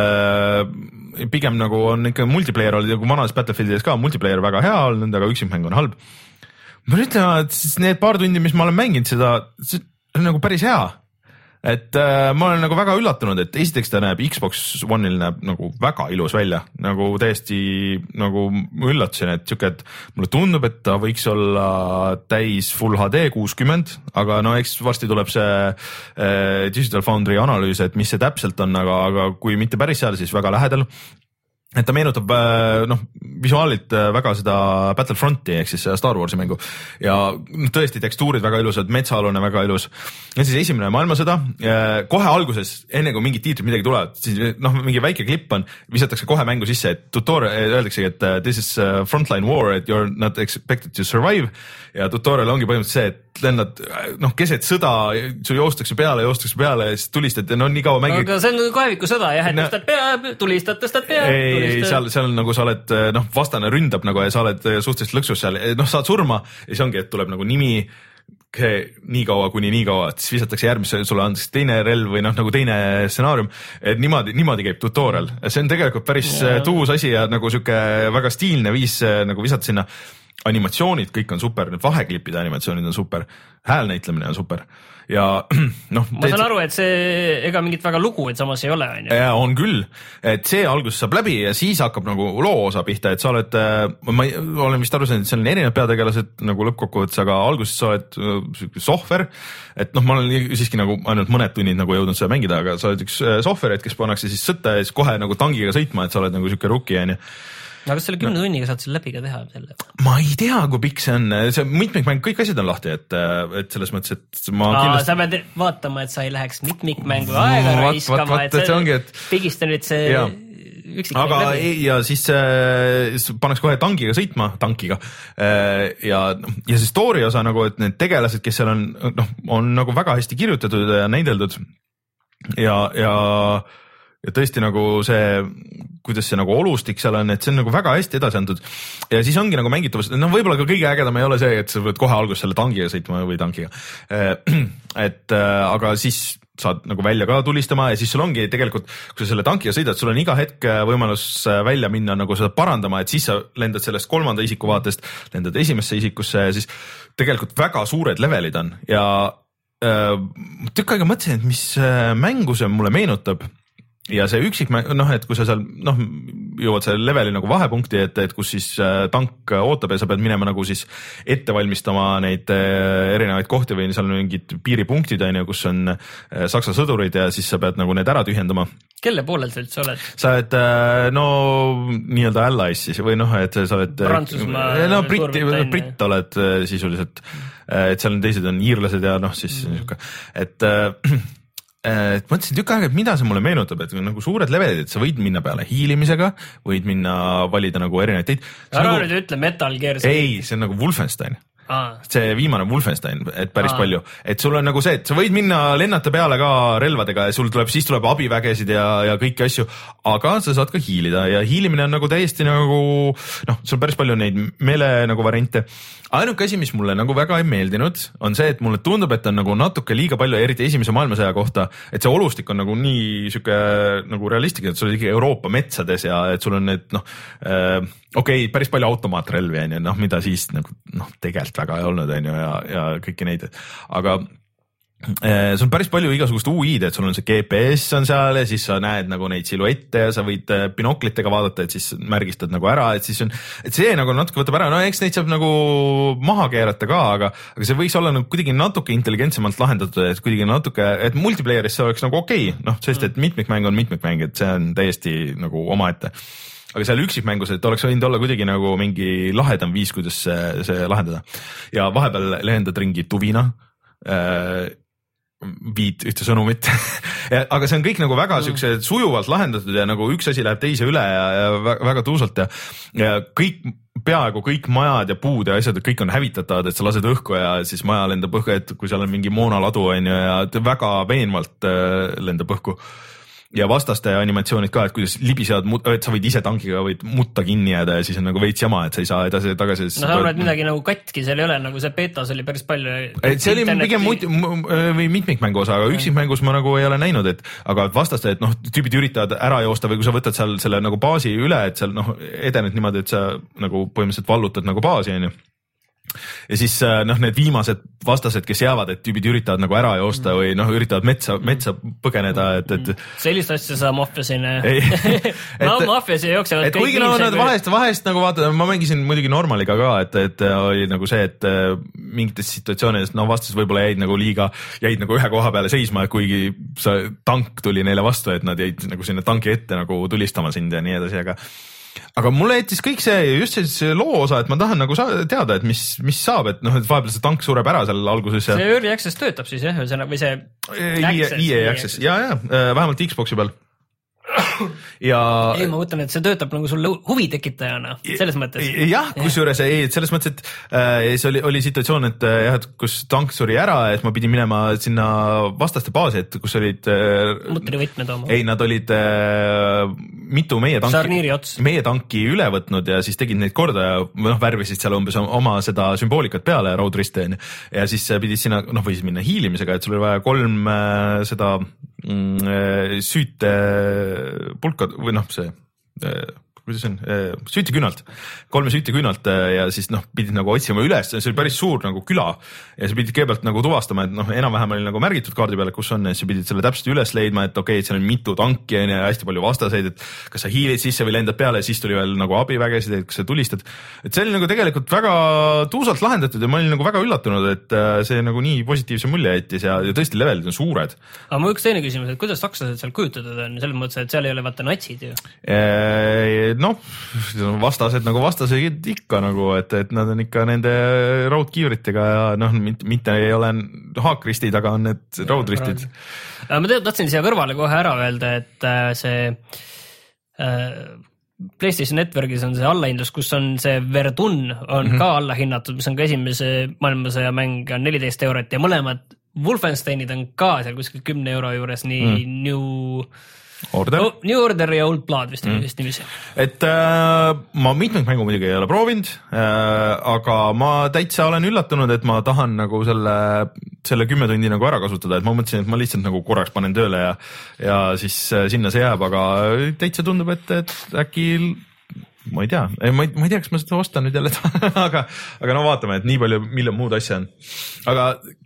pigem nagu on ikka multiplayer oli, nagu vanas Battlefieldides ka multiplayer väga hea olnud, aga üksikmäng on halb. Ma ütlen, et need paar tundi, mis ma olen mänginud seda, see on nagu päris hea. Et äh, ma olen nagu väga üllatunud, et esiteks ta näeb Xbox One'il näeb nagu väga ilus välja, nagu täiesti nagu ma üllatasin, et siuke, et mulle tundub, et ta võiks olla täis Full H D kuuskümmend, aga no eks varsti tuleb see äh, Digital Foundry analüüs, et mis see täpselt on, aga, aga kui mitte päris seal, siis väga lähedal. Et ta meenutab noh, visuaalilt väga seda Battlefronti ehk siis Star Warsi mängu ja tõesti tekstuurid väga ilusad, metsaalune väga ilus. Ja siis esimene maailmasõda, kohe alguses, enne kui mingid tiitrid midagi tulevad, siis noh, mingi väike klipp on, visatakse kohe mängu sisse, et tutorial öeldakse, et this is frontline war, et you're not expected to survive ja tutorial ongi põhimõtteliselt see, et lennad noh, keset sõda, su joostakse peale, joostakse peale ja siis tulistad ja no nii kaua mängid. Aga see on kaeviku sõda jah, et no, tõstad pea, tulistad, tõstad pea. Ei, seal, seal on nagu sa oled, noh, vastane ründab nagu ja sa oled suhteliselt lõksus seal, noh, saad surma ja siis ongi, et tuleb nagu nimi nii kaua kuni nii kaua, et siis visatakse järgmisse, sulle antakse teine relv või noh, nagu teine stsenaarium, et niimoodi, niimoodi käib tutorial. See on tegelikult päris yeah. tuus asi ja nagu siuke väga stiilne viis nagu visata sinna. Animatsioonid, kõik on super, need vaheklipide animatsioonid on super, häälnäitlemine on super ja noh. Ma saan aru, et see ega mingit väga lugu, et samas ei ole. On, ja, on küll, et see algus saab läbi ja siis hakkab nagu loo osa pihta, et sa oled, ma olen vist aru saanud, et seal on erinevad peategelased nagu lõppkokkuvõttes, aga alguses sa oled sohver, et noh, ma olen siiski nagu ainult mõned tunnid nagu jõudnud seda mängida, aga sa oled üks sohver, et kes pannakse siis sõtta ja siis kohe nagu tangiga sõitma, et sa oled nagu siuke rookie on ju. aga kas selle kümne no. tunniga saad selle läbi ka teha selle? Ma ei tea, kui pikk see on, see mitmikmäng, kõik asjad on lahti, et, et selles mõttes, et ma Aa, kindlasti... sa pead vaatama, et sa ei läheks mitmikmängu aega no, raiskama, vaat, vaat, et see ongi, et... pigista nüüd see ja. üksikmäng aga läbi. Ei, ja siis äh, pannaks kohe tankiga sõitma, tankiga äh, ja, ja siis story osa nagu, et need tegelased, kes seal on, noh, on nagu väga hästi kirjutatud ja näideldud ja, ja ja tõesti nagu see, kuidas see nagu olustik seal on, et see on nagu väga hästi edasi antud ja siis ongi nagu mängitavus, noh võib-olla ka kõige ägedam ei ole see, et sa võid kohe alguses selle tangiga sõitma või tankiga, et aga siis saad nagu välja ka tulistama ja siis sul ongi tegelikult, kui sa selle tankiga sõidad, sul on iga hetk võimalus välja minna nagu seda parandama, et siis sa lendad sellest kolmanda isiku vaatest, lendad esimesse isikusse ja siis tegelikult väga suured levelid on ja tükk aega mõtlesin, et mis mängu see mulle meenutab ja see üksik, noh, et kui sa seal, noh, jõuad selle leveli nagu vahepunkti, et, et kus siis tank ootab ja sa pead minema nagu siis ette valmistama neid erinevaid kohti või seal on mingid piiripunktid, on ju, kus on saksa sõdurid ja siis sa pead nagu need ära tühjendama. Kelle poolel sa üldse oled? Sa oled, no, nii-öelda allies siis või noh, et sa oled Prantsusmaa, no, Britt, Britt oled sisuliselt, et seal on teised on iirlased ja noh, siis mm. niisugune, et et mõtlesin tükk aega, et mida see mulle meenutab, et nagu suured levelid, et sa võid minna peale hiilimisega, võid minna valida nagu erinevaid teid. Ära nagu, nüüd ütle Metal Gear. Ei, see on nagu Wolfenstein. Aa. See viimane Wolfenstein, et päris Aa. palju, et sul on nagu see, et sa võid minna lennata peale ka relvadega ja sul tuleb, siis tuleb abivägesid ja, ja kõiki asju, aga sa saad ka hiilida ja hiilimine on nagu täiesti nagu, noh, sul päris palju neid meele nagu variante. Ainuke asi, mis mulle nagu väga ei meeldinud, on see, et mulle tundub, et on nagu natuke liiga palju, eriti esimese maailmasõja kohta, et see olustik on nagu nii siuke nagu realistlik, et sul on ikkagi Euroopa metsades ja et sul on need, noh, äh, okei okay,, päris palju automaatrelvi on ju, noh, mida siis nagu, noh, tegelikult väga ei olnud, on ju, ja, ja kõiki neid, aga see on päris palju igasugust U I-d, et sul on see G P S on seal ja siis sa näed nagu neid siluette ja sa võid binoklitega vaadata, et siis märgistad nagu ära, et siis on, et see nagu natuke võtab ära, no eks neid saab nagu maha keerata ka, aga, aga see võiks olla nagu kuidagi natuke intelligentsemalt lahendatud, et kuidagi natuke, et multiplayeris see oleks nagu okei okay,, noh, sest et mitmikmäng on mitmikmäng, et see on täiesti nagu omaette. Aga seal üksikmängus, et oleks võinud olla kuidagi nagu mingi lahedam viis, kuidas see, see lahendada. Ja vahepeal lendad ringi tuvina, äh, viid ühte sõnumit aga see on kõik nagu väga siukse sujuvalt lahendatud ja nagu üks asi läheb teise üle ja, ja väga tuusalt ja, ja kõik, peaaegu kõik majad ja puud ja asjad, kõik on hävitatavad, et sa lased õhku ja siis maja lendab õhku, et kui seal on mingi moonaladu on ju ja väga veenvalt lendab õhku. Ja vastaste animatsioonid ka, et kuidas libisevad, et sa võid ise tankiga võid mutta kinni jääda ja siis on nagu veits jama, et sa ei saa edasi tagasi. No sa arvad midagi nagu katki, seal ei ole, nagu see betas oli päris palju. Et see oli pigem mut, või mitmikmängu osa, aga üksikmängus ma nagu ei ole näinud, et aga vastaste, et noh, tüübid üritavad ära joosta või kui sa võtad seal selle nagu baasi üle, et seal noh, edened niimoodi, et sa nagu põhimõtteliselt vallutad nagu baasi, on ju. Ja siis noh, need viimased vastased, kes jäävad, et tüübid üritavad nagu ära joosta või noh, üritavad metsa, metsa põgeneda, et, et sellist asja sa Mafias ei näe. no Mafias ei jooksevad kõik kuigi no, nad vahest, vahest nagu vaata, ma mängisin muidugi normaliga ka, et, et oli nagu see, et mingites situatsioonides no vastas võib-olla jäid nagu liiga, jäid nagu ühe koha peale seisma, kuigi see tank tuli neile vastu, et nad jäid nagu sinna tanki ette nagu tulistama sind ja nii edasi, aga aga mulle jättis kõik see, just see loo osa, et ma tahan nagu teada, et mis, mis saab, et noh, et vahepeal see tank sureb ära seal alguses. See Early Access töötab siis jah, või see E A Access, ja, ja, vähemalt Xboxi peal. Ja ei, ma mõtlen, et see töötab nagu sulle huvi tekitajana, selles mõttes. Jah, kusjuures ei, selles mõttes, et äh, see oli, oli situatsioon, et jah, et kus tank suri ära, et ma pidin minema sinna vastaste baasi, et kus olid äh, mutrivõtmed oma. Ei, nad olid äh, mitu meie tanki, meie tanki üle võtnud ja siis tegid neid korda ja noh, värvisid seal umbes oma seda sümboolikat peale raudriste ja siis pidid sinna, noh, võisid minna hiilimisega, et sul oli vaja kolm äh, seda mm, süüte pulka või noh, see, kuidas see on, süütiküünalt, kolme süütiküünalt ja siis noh, pidid nagu otsima üles, see oli päris suur nagu küla ja sa pidid kõigepealt nagu tuvastama, et noh, enam-vähem oli nagu märgitud kaardi peale, kus on ja siis pidid selle täpselt üles leidma, et okei, okay, et seal on mitu tanki ja hästi palju vastaseid, et kas sa hiilid sisse või lendad peale ja siis tuli veel nagu abivägesid, et kas sa tulistad. Et see oli nagu tegelikult väga tuusalt lahendatud ja ma olin nagu väga üllatunud, et see nagu nii positiivse mulje jättis ja, ja tõesti levelid on suured. Aga mul üks teine küsimus, et kuidas sakslased seal kujutatud on, selles mõttes, et seal ei ole vaata natsid ju? Noh, vastased nagu vastased ikka nagu, et, et nad on ikka nende raudkiivritega ja noh, mitte ei ole haakristid, aga on need raudristid. Ma tahtsin siia kõrvale kohe ära öelda, et see PlayStation Networkis on see allahindlus, kus on see Verdun on mm-hmm. ka allahinnatud, mis on ka esimese maailmasõja mäng, on neliteist eurot ja mõlemad Wolfensteinid on ka seal kuskil kümne euro juures, nii mm. New Order. Oh, New Order ja Old Blood vist, mm. vist nimisi. Et äh, ma mitmikmängu muidugi ei ole proovinud, äh, aga ma täitsa olen üllatunud, et ma tahan nagu selle, selle kümme tundi nagu ära kasutada, et ma mõtlesin, et ma lihtsalt nagu korraks panen tööle ja, ja siis sinna see jääb, aga täitsa tundub, et, et äkki ma ei tea, ma ei, ma ei tea, kas ma seda ostan nüüd jälle, aga, aga no vaatame, et nii palju, miljon muud asja on. Aga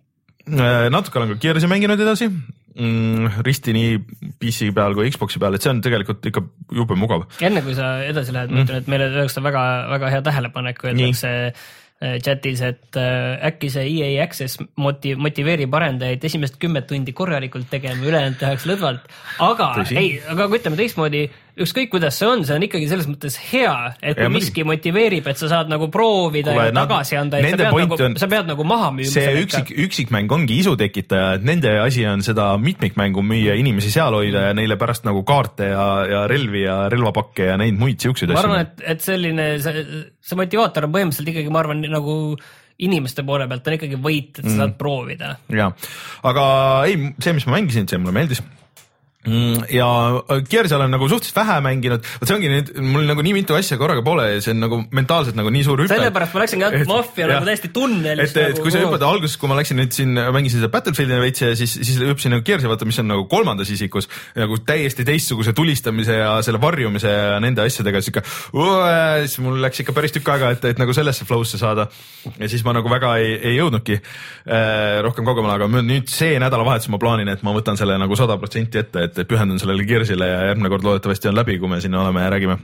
natuke olen ka Gears'i mänginud edasi mm, risti nii P C peal kui Xbox'i peal, et see on tegelikult ikka jube mugav. Enne kui sa edasi lähed, mm. ma ütlen, et meile öeldakse väga, väga hea tähelepanek, öeldakse chatis, et äkki see E A Access motiv- motiveerib arendajaid esimest kümmet tundi korralikult tegema, ülejäänud tehakse lõdvalt, aga Tõsi. ei, aga kui ütleme teistmoodi, ükskõik kuidas see on, see on ikkagi selles mõttes hea, et kui ja miski mõni. motiveerib, et sa saad nagu proovida Kule, ja tagasi anda, et sa pead, nagu, on, sa pead nagu maha müüma. See üksik, üksikmäng ongi isu tekitaja, et nende asi on seda mitmikmängu müüa, inimesi seal hoida ja neile pärast nagu kaarte ja, ja relvi ja relvapakke ja neid muid siukseid asju. Ma arvan, et, et selline, see, see motivaator on põhimõtteliselt ikkagi, ma arvan, nagu inimeste poole pealt on ikkagi võit, et sa mm. saad proovida. Ja, aga ei, see, mis ma mängisin, see mulle meeldis. Ja Gears'i olen nagu suhteliselt vähe mänginud, võt see ongi nüüd, mul nagu nii mitu asja korraga pole ja see on nagu mentaalselt nagu nii suur hüpe. Sellepärast ma läksin ka Mafia nagu täiesti tunnelis. Et, et nagu, kui sa hüppad alguses, kui ma läksin nüüd siin, mängisin seda Battlefieldi veits ja siis, siis hüppasin nagu Gears'i vaata, mis on nagu kolmandas isikus nagu täiesti teistsuguse tulistamise ja selle varjumise ja nende asjadega, siis ikka, siis mul läks ikka päris tükk aega, et, et nagu sellesse flow'sse saada ja siis ma nagu väga ei, ei jõudnudki äh, rohkem kaugemale, aga nüüd see nädalavahetus ma plaanin, et ma võtan selle nagu sada protsenti ette, et et pühendun sellele Gears'ile ja järgmine kord loodetavasti on läbi, kui me sinna oleme ja räägime.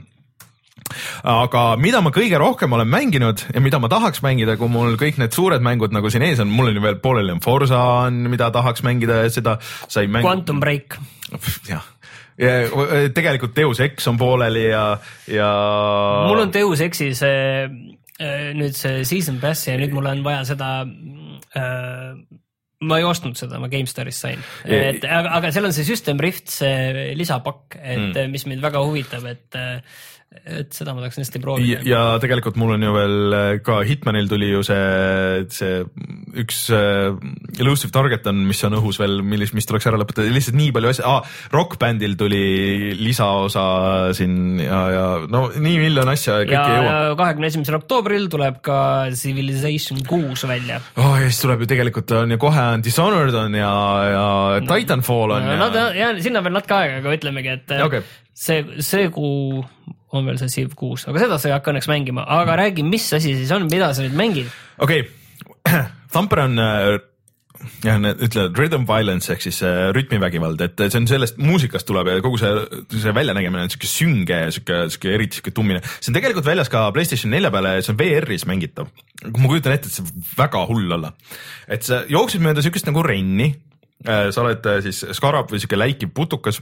Aga mida ma kõige rohkem olen mänginud ja mida ma tahaks mängida, kui mul kõik need suured mängud nagu siin ees on, mul on ju veel pooleli on Forza on, mida tahaks mängida ja seda sai mäng... Quantum Break. Jah. Ja tegelikult Deus Ex on pooleli ja, ja... Mul on Deus Exi see, nüüd see Season Pass ja nüüd mul on vaja seda... Äh, ma ei ostnud seda, ma GameStarist sain, et, aga, aga seal on see System Rift, see lisapakk, et mm. mis mind väga huvitab, et, et seda ma tahaks hästi proovida. Ja, ja tegelikult mul on ju veel ka Hitmanil tuli ju see, see üks uh, Elusive Target on, mis on õhus veel, millis, mis tuleks ära lõpetada, lihtsalt nii palju asja, ah, Rock Bandil tuli lisaosa siin ja, ja no nii miljon asja kõik ja, ei jõua. Ja kahekümne esimesel oktoobril tuleb ka Civilization kuus välja. Oh, ja siis tuleb ju tegelikult on ju kohe on Dishonored on ja, ja no, Titanfall on. No, ja... Nad, ja sinna veel natuke aega, aga ütlemegi, et okay. see, see kuu on veel see Civ kuus, aga seda sa ei hakka õnneks mängima, aga räägi, mis asi siis on, mida sa nüüd mängid? Okei, okay. Thumper on jah, ütle rhythm violence ehk siis rütmivägivald, et see on sellest muusikast tuleb ja kogu see, see väljanägemine on siuke sünge ja siuke, siuke eriti siuke tummine. See on tegelikult väljas ka PlayStation nelja peale ja see on V R-is mängitav. Ma kujutan ette, et see väga hull olla. Et sa jooksed mööda siukest nagu renni, sa oled siis skarab või siuke läikiv putukas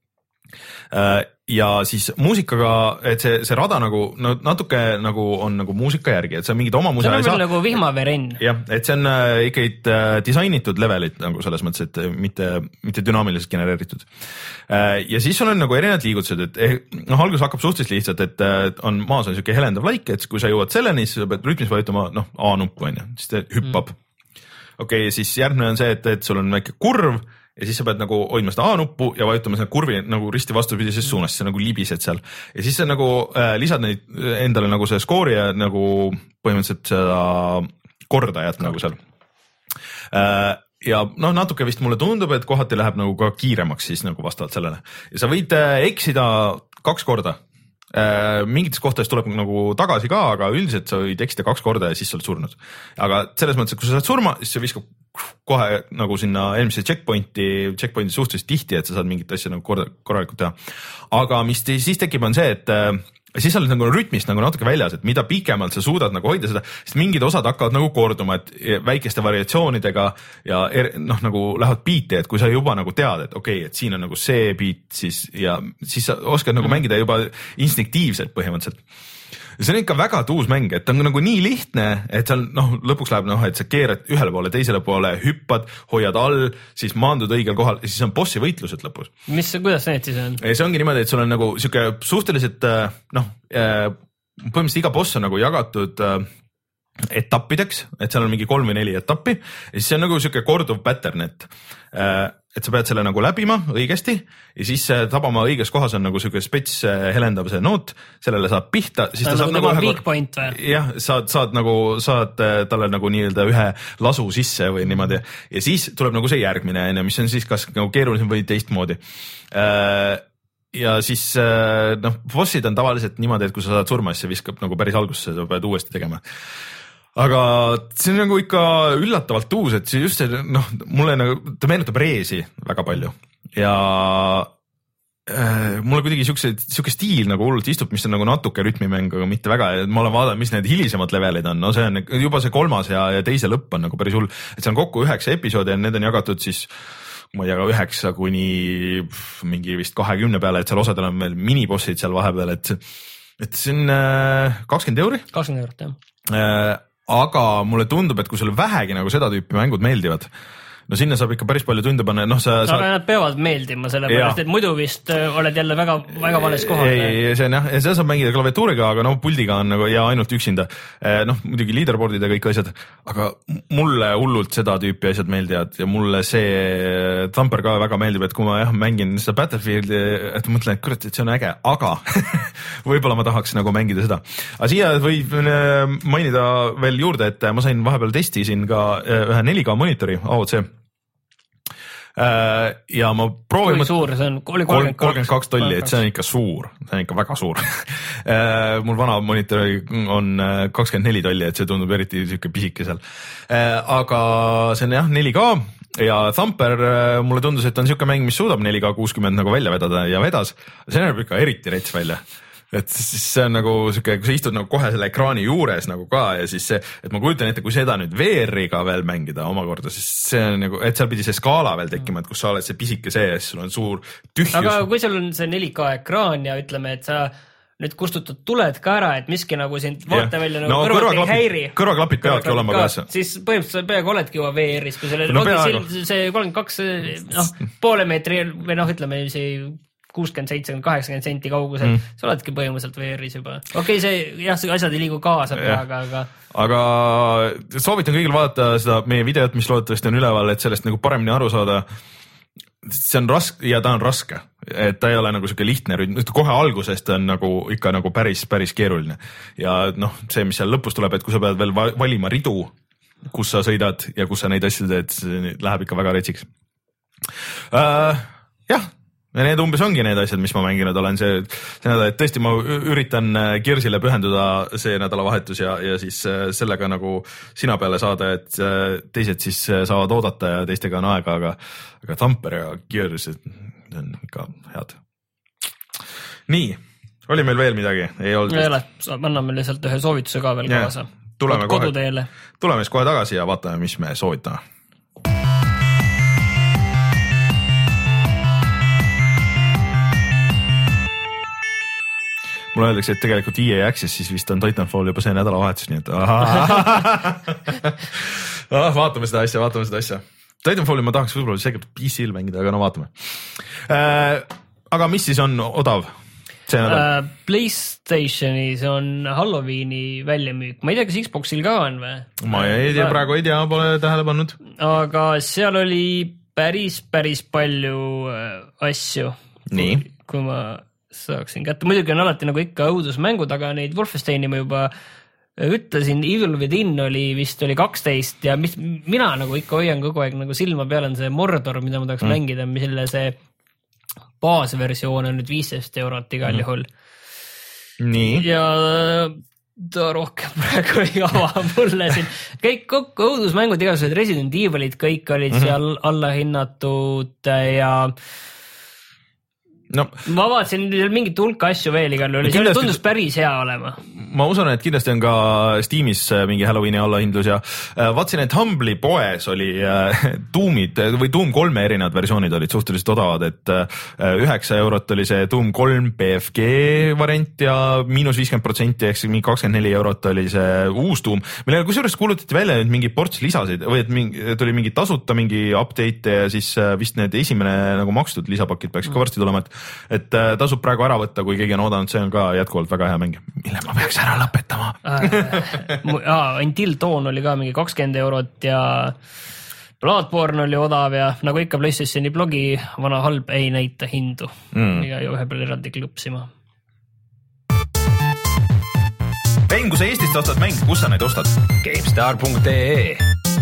ja siis muusikaga, et see, see rada nagu no, natuke nagu on nagu muusika järgi, et see on mingid oma muusika. See on veel nagu vihmaverenn. Jah, et see on ikkagi disainitud levelit nagu selles mõttes, et mitte, mitte dünaamiliselt genereeritud. Ja siis sul on nagu erinevad liigutused, et noh, algus hakkab suhteliselt lihtsalt, et on maas on siuke helendav laik, et kui sa jõuad selleni, siis sa pead rütmis vajutama noh, A-nuppu on ju, siis ta hüppab. Mm. Okei, okay, siis järgmine on see, et, et sul on väike kurv, ja siis sa pead nagu hoidma seda A-nuppu ja vajutama seda kurvi nagu risti vastupidises suunas, siis sa nagu libised seal. Ja siis sa nagu äh, lisad neid endale nagu see skoori ja nagu põhimõtteliselt seda kordajat nagu seal. Äh, ja noh, natuke vist mulle tundub, et kohati läheb nagu ka kiiremaks siis nagu vastavalt sellele. Ja sa võid äh, eksida kaks korda. Äh, mingites kohtades tuleb nagu tagasi ka, aga üldiselt sa võid eksida kaks korda ja siis sa oled surnud. Aga selles mõttes, et kui sa saad surma, siis see viskab kohe nagu sinna eelmise checkpointi, checkpointi suhteliselt tihti, et sa saad mingit asja nagu korda, korralikult teha. Aga mis te, siis tekib on see, et äh, siis sa oled nagu rütmist nagu natuke väljas, et mida pikemalt sa suudad nagu hoida seda, sest mingid osad hakkavad nagu korduma, et väikeste variatsioonidega ja er, noh, nagu lähevad biiti, et kui sa juba nagu tead, et okei okay,, et siin on nagu see biit, siis ja siis sa oskad nagu mängida juba instinktiivselt põhimõtteliselt. See on ikka väga tuus mäng, et on nagu nii lihtne, et seal noh, lõpuks läheb noh, et sa keerad ühele poole, teisele poole, hüppad, hoiad all, siis maandud õigel kohal ja siis on bossi võitlused lõpus. Mis, kuidas need siis on? See ongi niimoodi, et sul on nagu siuke suhteliselt noh, põhimõtteliselt iga boss on nagu jagatud etappideks, et seal on mingi kolm või neli etappi ja siis see on nagu siuke korduv pattern, et et sa pead selle nagu läbima õigesti ja siis tabama õiges kohas on nagu siuke spets helendav see noot, sellele saab pihta, siis ta, ta saab nagu ühe weak point või? Jah, saad, saad nagu, saad talle nagu nii-öelda ühe lasu sisse või niimoodi ja siis tuleb nagu see järgmine, mis on siis kas nagu keerulisem või teistmoodi. Ja siis noh, bossid on tavaliselt niimoodi, et kui sa saad surma, siis see viskab nagu päris algusse, sa pead uuesti tegema. aga see on nagu ikka üllatavalt uus, et see just see, noh, mulle nagu, ta meenutab Reesi väga palju ja äh, mulle kuidagi siukse, siuke stiil nagu hullult istub, mis on nagu natuke rütmimäng, aga mitte väga, ma olen vaadanud, mis need hilisemad levelid on, no see on juba see kolmas ja, ja teise lõpp on nagu päris hull, et see on kokku üheksa episoodi ja need on jagatud siis ma ei tea, üheksa kuni mingi vist kahekümne peale, et seal osadel on veel minibossid seal vahepeal, et, et see on kakskümmend euri. kakskümmend eurot, jah. Aga mulle tundub, et kui sulle vähegi nagu seda tüüpi mängud meeldivad, no sinna saab ikka päris palju tunde panna, noh sa... Aga nad peavad meeldima, sellepärast, et muidu vist oled jälle väga, väga vales kohal. Ei, see on jah, see saab mängida klaviatuuriga, aga noh, puldiga on nagu ja ainult üksinda. Noh, muidugi leaderboardid ja kõik asjad, aga mulle hullult seda tüüpi asjad meeldivad ja mulle see Thumper ka väga meeldib, et kui ma jah, mängin seda Battlefieldi, et mõtlen, et kurat, et see on äge, aga võib-olla ma tahaks nagu mängida seda. Aga siia võib mainida veel juurde, et ma sain vahepeal testisin ka ühe neli K monitori A O C. Ja ma proovin... Kui suur see on? Oli kolmkümmend kaks tolli, et see on ikka suur, see on ikka väga suur. Mul vana monitor on kakskümmend neli tolli, et see tundub eriti siuke pisike seal. Aga see on jah neli K ja Thumper mulle tundus, et on siuke mäng, mis suudab neli K kuuskümmend nagu välja vedada ja vedas. See näeb ikka eriti rets välja. Et siis see on nagu siuke, kui sa istud nagu kohe selle ekraani juures nagu ka ja siis see, et ma kujutan ette, kui seda nüüd V R-iga veel mängida omakorda, siis see on nagu, et seal pidi see skaala veel tekkima, et kus sa oled see pisike see ja siis sul on suur tühjus. Aga kui sul on see neli K ekraan ja ütleme, et sa nüüd kustutad tuled ka ära, et miski nagu sind vaata välja nagu no, kõrvalt ei häiri. Kõrvaklapid peavadki olema kaasa. Siis põhimõtteliselt peaaegu oledki juba V R-is, kui selle no, see kolmkümmend kaks noh, poole meetri või noh, ütleme see kuuskümmend, seitsekümmend, kaheksakümmend senti kaugusel, mm. sa oledki põhimõtteliselt V R-is juba. Okei, okay, see jah, asjad ei liigu kaasa peaga, aga... Aga soovitan kõigil vaadata seda meie videot, mis loodetavasti on üleval, et sellest nagu paremini aru saada. See on raske ja ta on raske, et ta ei ole nagu siuke lihtne, kohe algusest on nagu ikka nagu päris, päris keeruline. Ja noh, see, mis seal lõpus tuleb, et kui sa pead veel valima ridu, kus sa sõidad ja kus sa neid asju teed, see läheb ikka väga retsiks. Uh, jah, ja need umbes ongi need asjad, mis ma mänginud olen, see, see nädal, et tõesti ma üritan Gearsile pühenduda see nädalavahetus ja, ja siis sellega nagu sina peale saada, et teised siis saavad oodata ja teistega on aega, aga, aga Thumper ja Gears on ikka head. Nii, oli meil veel midagi? Ei olnud. Ei ole, anname lihtsalt ühe soovituse ka veel ja, kaasa. Tuleme koduteele. Tuleme siis kohe tagasi ja vaatame, mis me soovitame. Mulle öeldakse, et tegelikult E A Access siis vist on Titanfall juba see nädalavahetus, nii et vaatame seda asja, vaatame seda asja. Titanfalli ma tahaks võib-olla seekord P C-l mängida, aga no vaatame. Aga mis siis on odav see nädal? PlayStationis on Halloweeni väljamüük. Ma ei tea, kas Xboxil ka on või? Ma ei tea, praegu ei tea, pole tähele pannud. Aga seal oli päris, päris palju asju. Nii. Kui, kui ma... saaksin kätte. Muidugi on alati nagu ikka õudusmängud, aga neid Wolfensteini ma juba ütlesin, Evil Within oli vist oli kaksteist ja mis, mina nagu ikka hoian kogu aeg nagu silma peal on see Mordor, mida ma tahaks mm. mängida, mille see baasversioon on nüüd viisteist eurot igal mm. juhul. Nii. Ja ta rohkem praegu ei ava mulle siin. Kõik kokku õudusmängud, igasugused Resident Evilid, kõik olid mm-hmm. seal alla hinnatud ja no, ma vaatasin mingit hulka asju veel igal juhul, see tundus päris hea olema. Ma usun, et kindlasti on ka Steamis mingi Halloweeni allahindlus ja vaatsin, et Humble'i poes oli Doomid või Doom kolme erinevad versioonid olid suhteliselt odavad, et üheksa eurot oli see Doom kolm P F G variant ja miinus viiskümmend protsenti ehk mingi kakskümmend neli eurot oli see uus Doom, mille kusjuures kuulutati välja nüüd mingi ports lisasid või et mingi, tuli mingi tasuta mingi update ja siis vist need esimene nagu makstud lisapakid peaks ka varsti tulema, et et tasub praegu ära võtta, kui keegi on oodanud, see on ka jätkuvalt väga hea mäng, mille ma peaks ära lõpetama. Aa, Until Dawn oli ka mingi kakskümmend eurot ja Bloodborne oli odav ja nagu ikka PlayStationi blogi vana halb ei näita hindu mm. ja ühe peal eraldi klõpsima. Ben, kui sa Eestist ostad mäng, kus sa neid ostad? GameStar punkt ee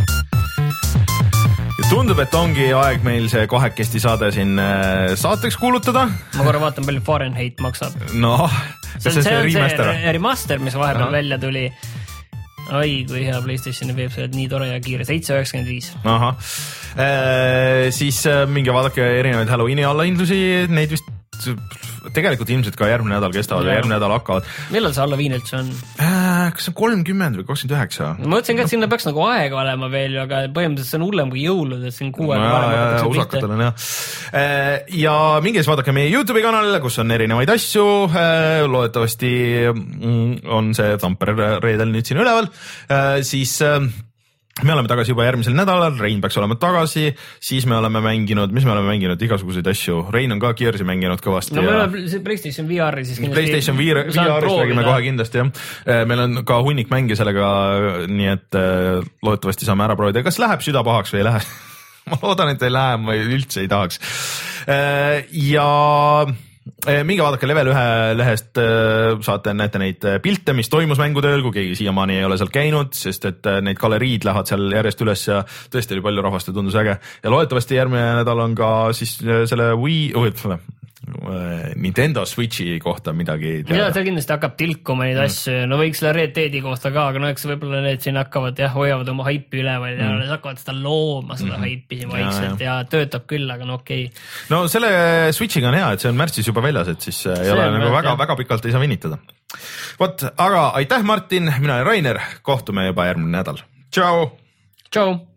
Tundub, et ongi aeg meil see kahekesti saade siin saateks kuulutada. Ma korra vaatan, palju Fahrenheit maksab. No, see on see, see remaster, see remaster, mis vahepeal no. välja tuli. oi, kui hea PlayStationi veeb, see on nii tore ja kiire, seitse üheksakümmend viis. Ahah, e, siis minge vaadake erinevaid Halloweeni allahindlusi, neid vist tegelikult ilmselt ka järgmine nädal kestavad ja järgmine nädal hakkavad. Millal see Halloween üldse on? Äh, kas see on kolmkümmend või kakskümmend üheksa? Ma mõtlesin ka, et sinna peaks nagu aega olema veel, aga põhimõtteliselt see on hullem kui jõulud, et siin kuu aega no, varem hakkab usakatel on jah. Ja minge siis vaadake meie YouTube'i kanalile, kus on erinevaid asju. Loodetavasti on see Tampere reedel nüüd siin üleval. Siis me oleme tagasi juba järgmisel nädalal, Rein peaks olema tagasi, siis me oleme mänginud, mis me oleme mänginud, igasuguseid asju. Rein on ka Gears'i mänginud kõvasti. No me ja... oleme PlayStation V R-i siis kindlasti. PlayStation V R-ist räägime kohe kindlasti, jah. Meil on ka hunnik mänge sellega, nii et loodetavasti saame ära proovida. Kas läheb süda pahaks või ei lähe? Ma loodan, et ei lähe, ma üldse ei tahaks. Ja... minge vaadake Level ühe lehest, saate näete neid pilte, mis toimus mängutööl, kui keegi siiamaani ei ole seal käinud, sest et neid galeriid lähevad seal järjest üles ja tõesti oli palju rahvast ja tundus äge. Ja loodetavasti järgmine nädal on ka siis selle Wii, oh, Nintendo Switchi kohta midagi teada. Ja seal kindlasti hakkab tilkuma neid mm. asju, no võiks selle Red Deadi kohta ka, aga no eks võib-olla need siin hakkavad jah, hoiavad oma haipi üleval ja mm. hakkavad seda looma, seda mm. haipi siin vaikselt ja, ja. ja töötab küll, aga no okei okay.. No selle Switchiga on hea, et see on märtsis juba väljas, et siis ei see ole nagu väga, väga pikalt ei saa vinitada. Vot, aga aitäh Martin, mina olen Rainer, kohtume juba järgmine nädal. Tšau! Tšau!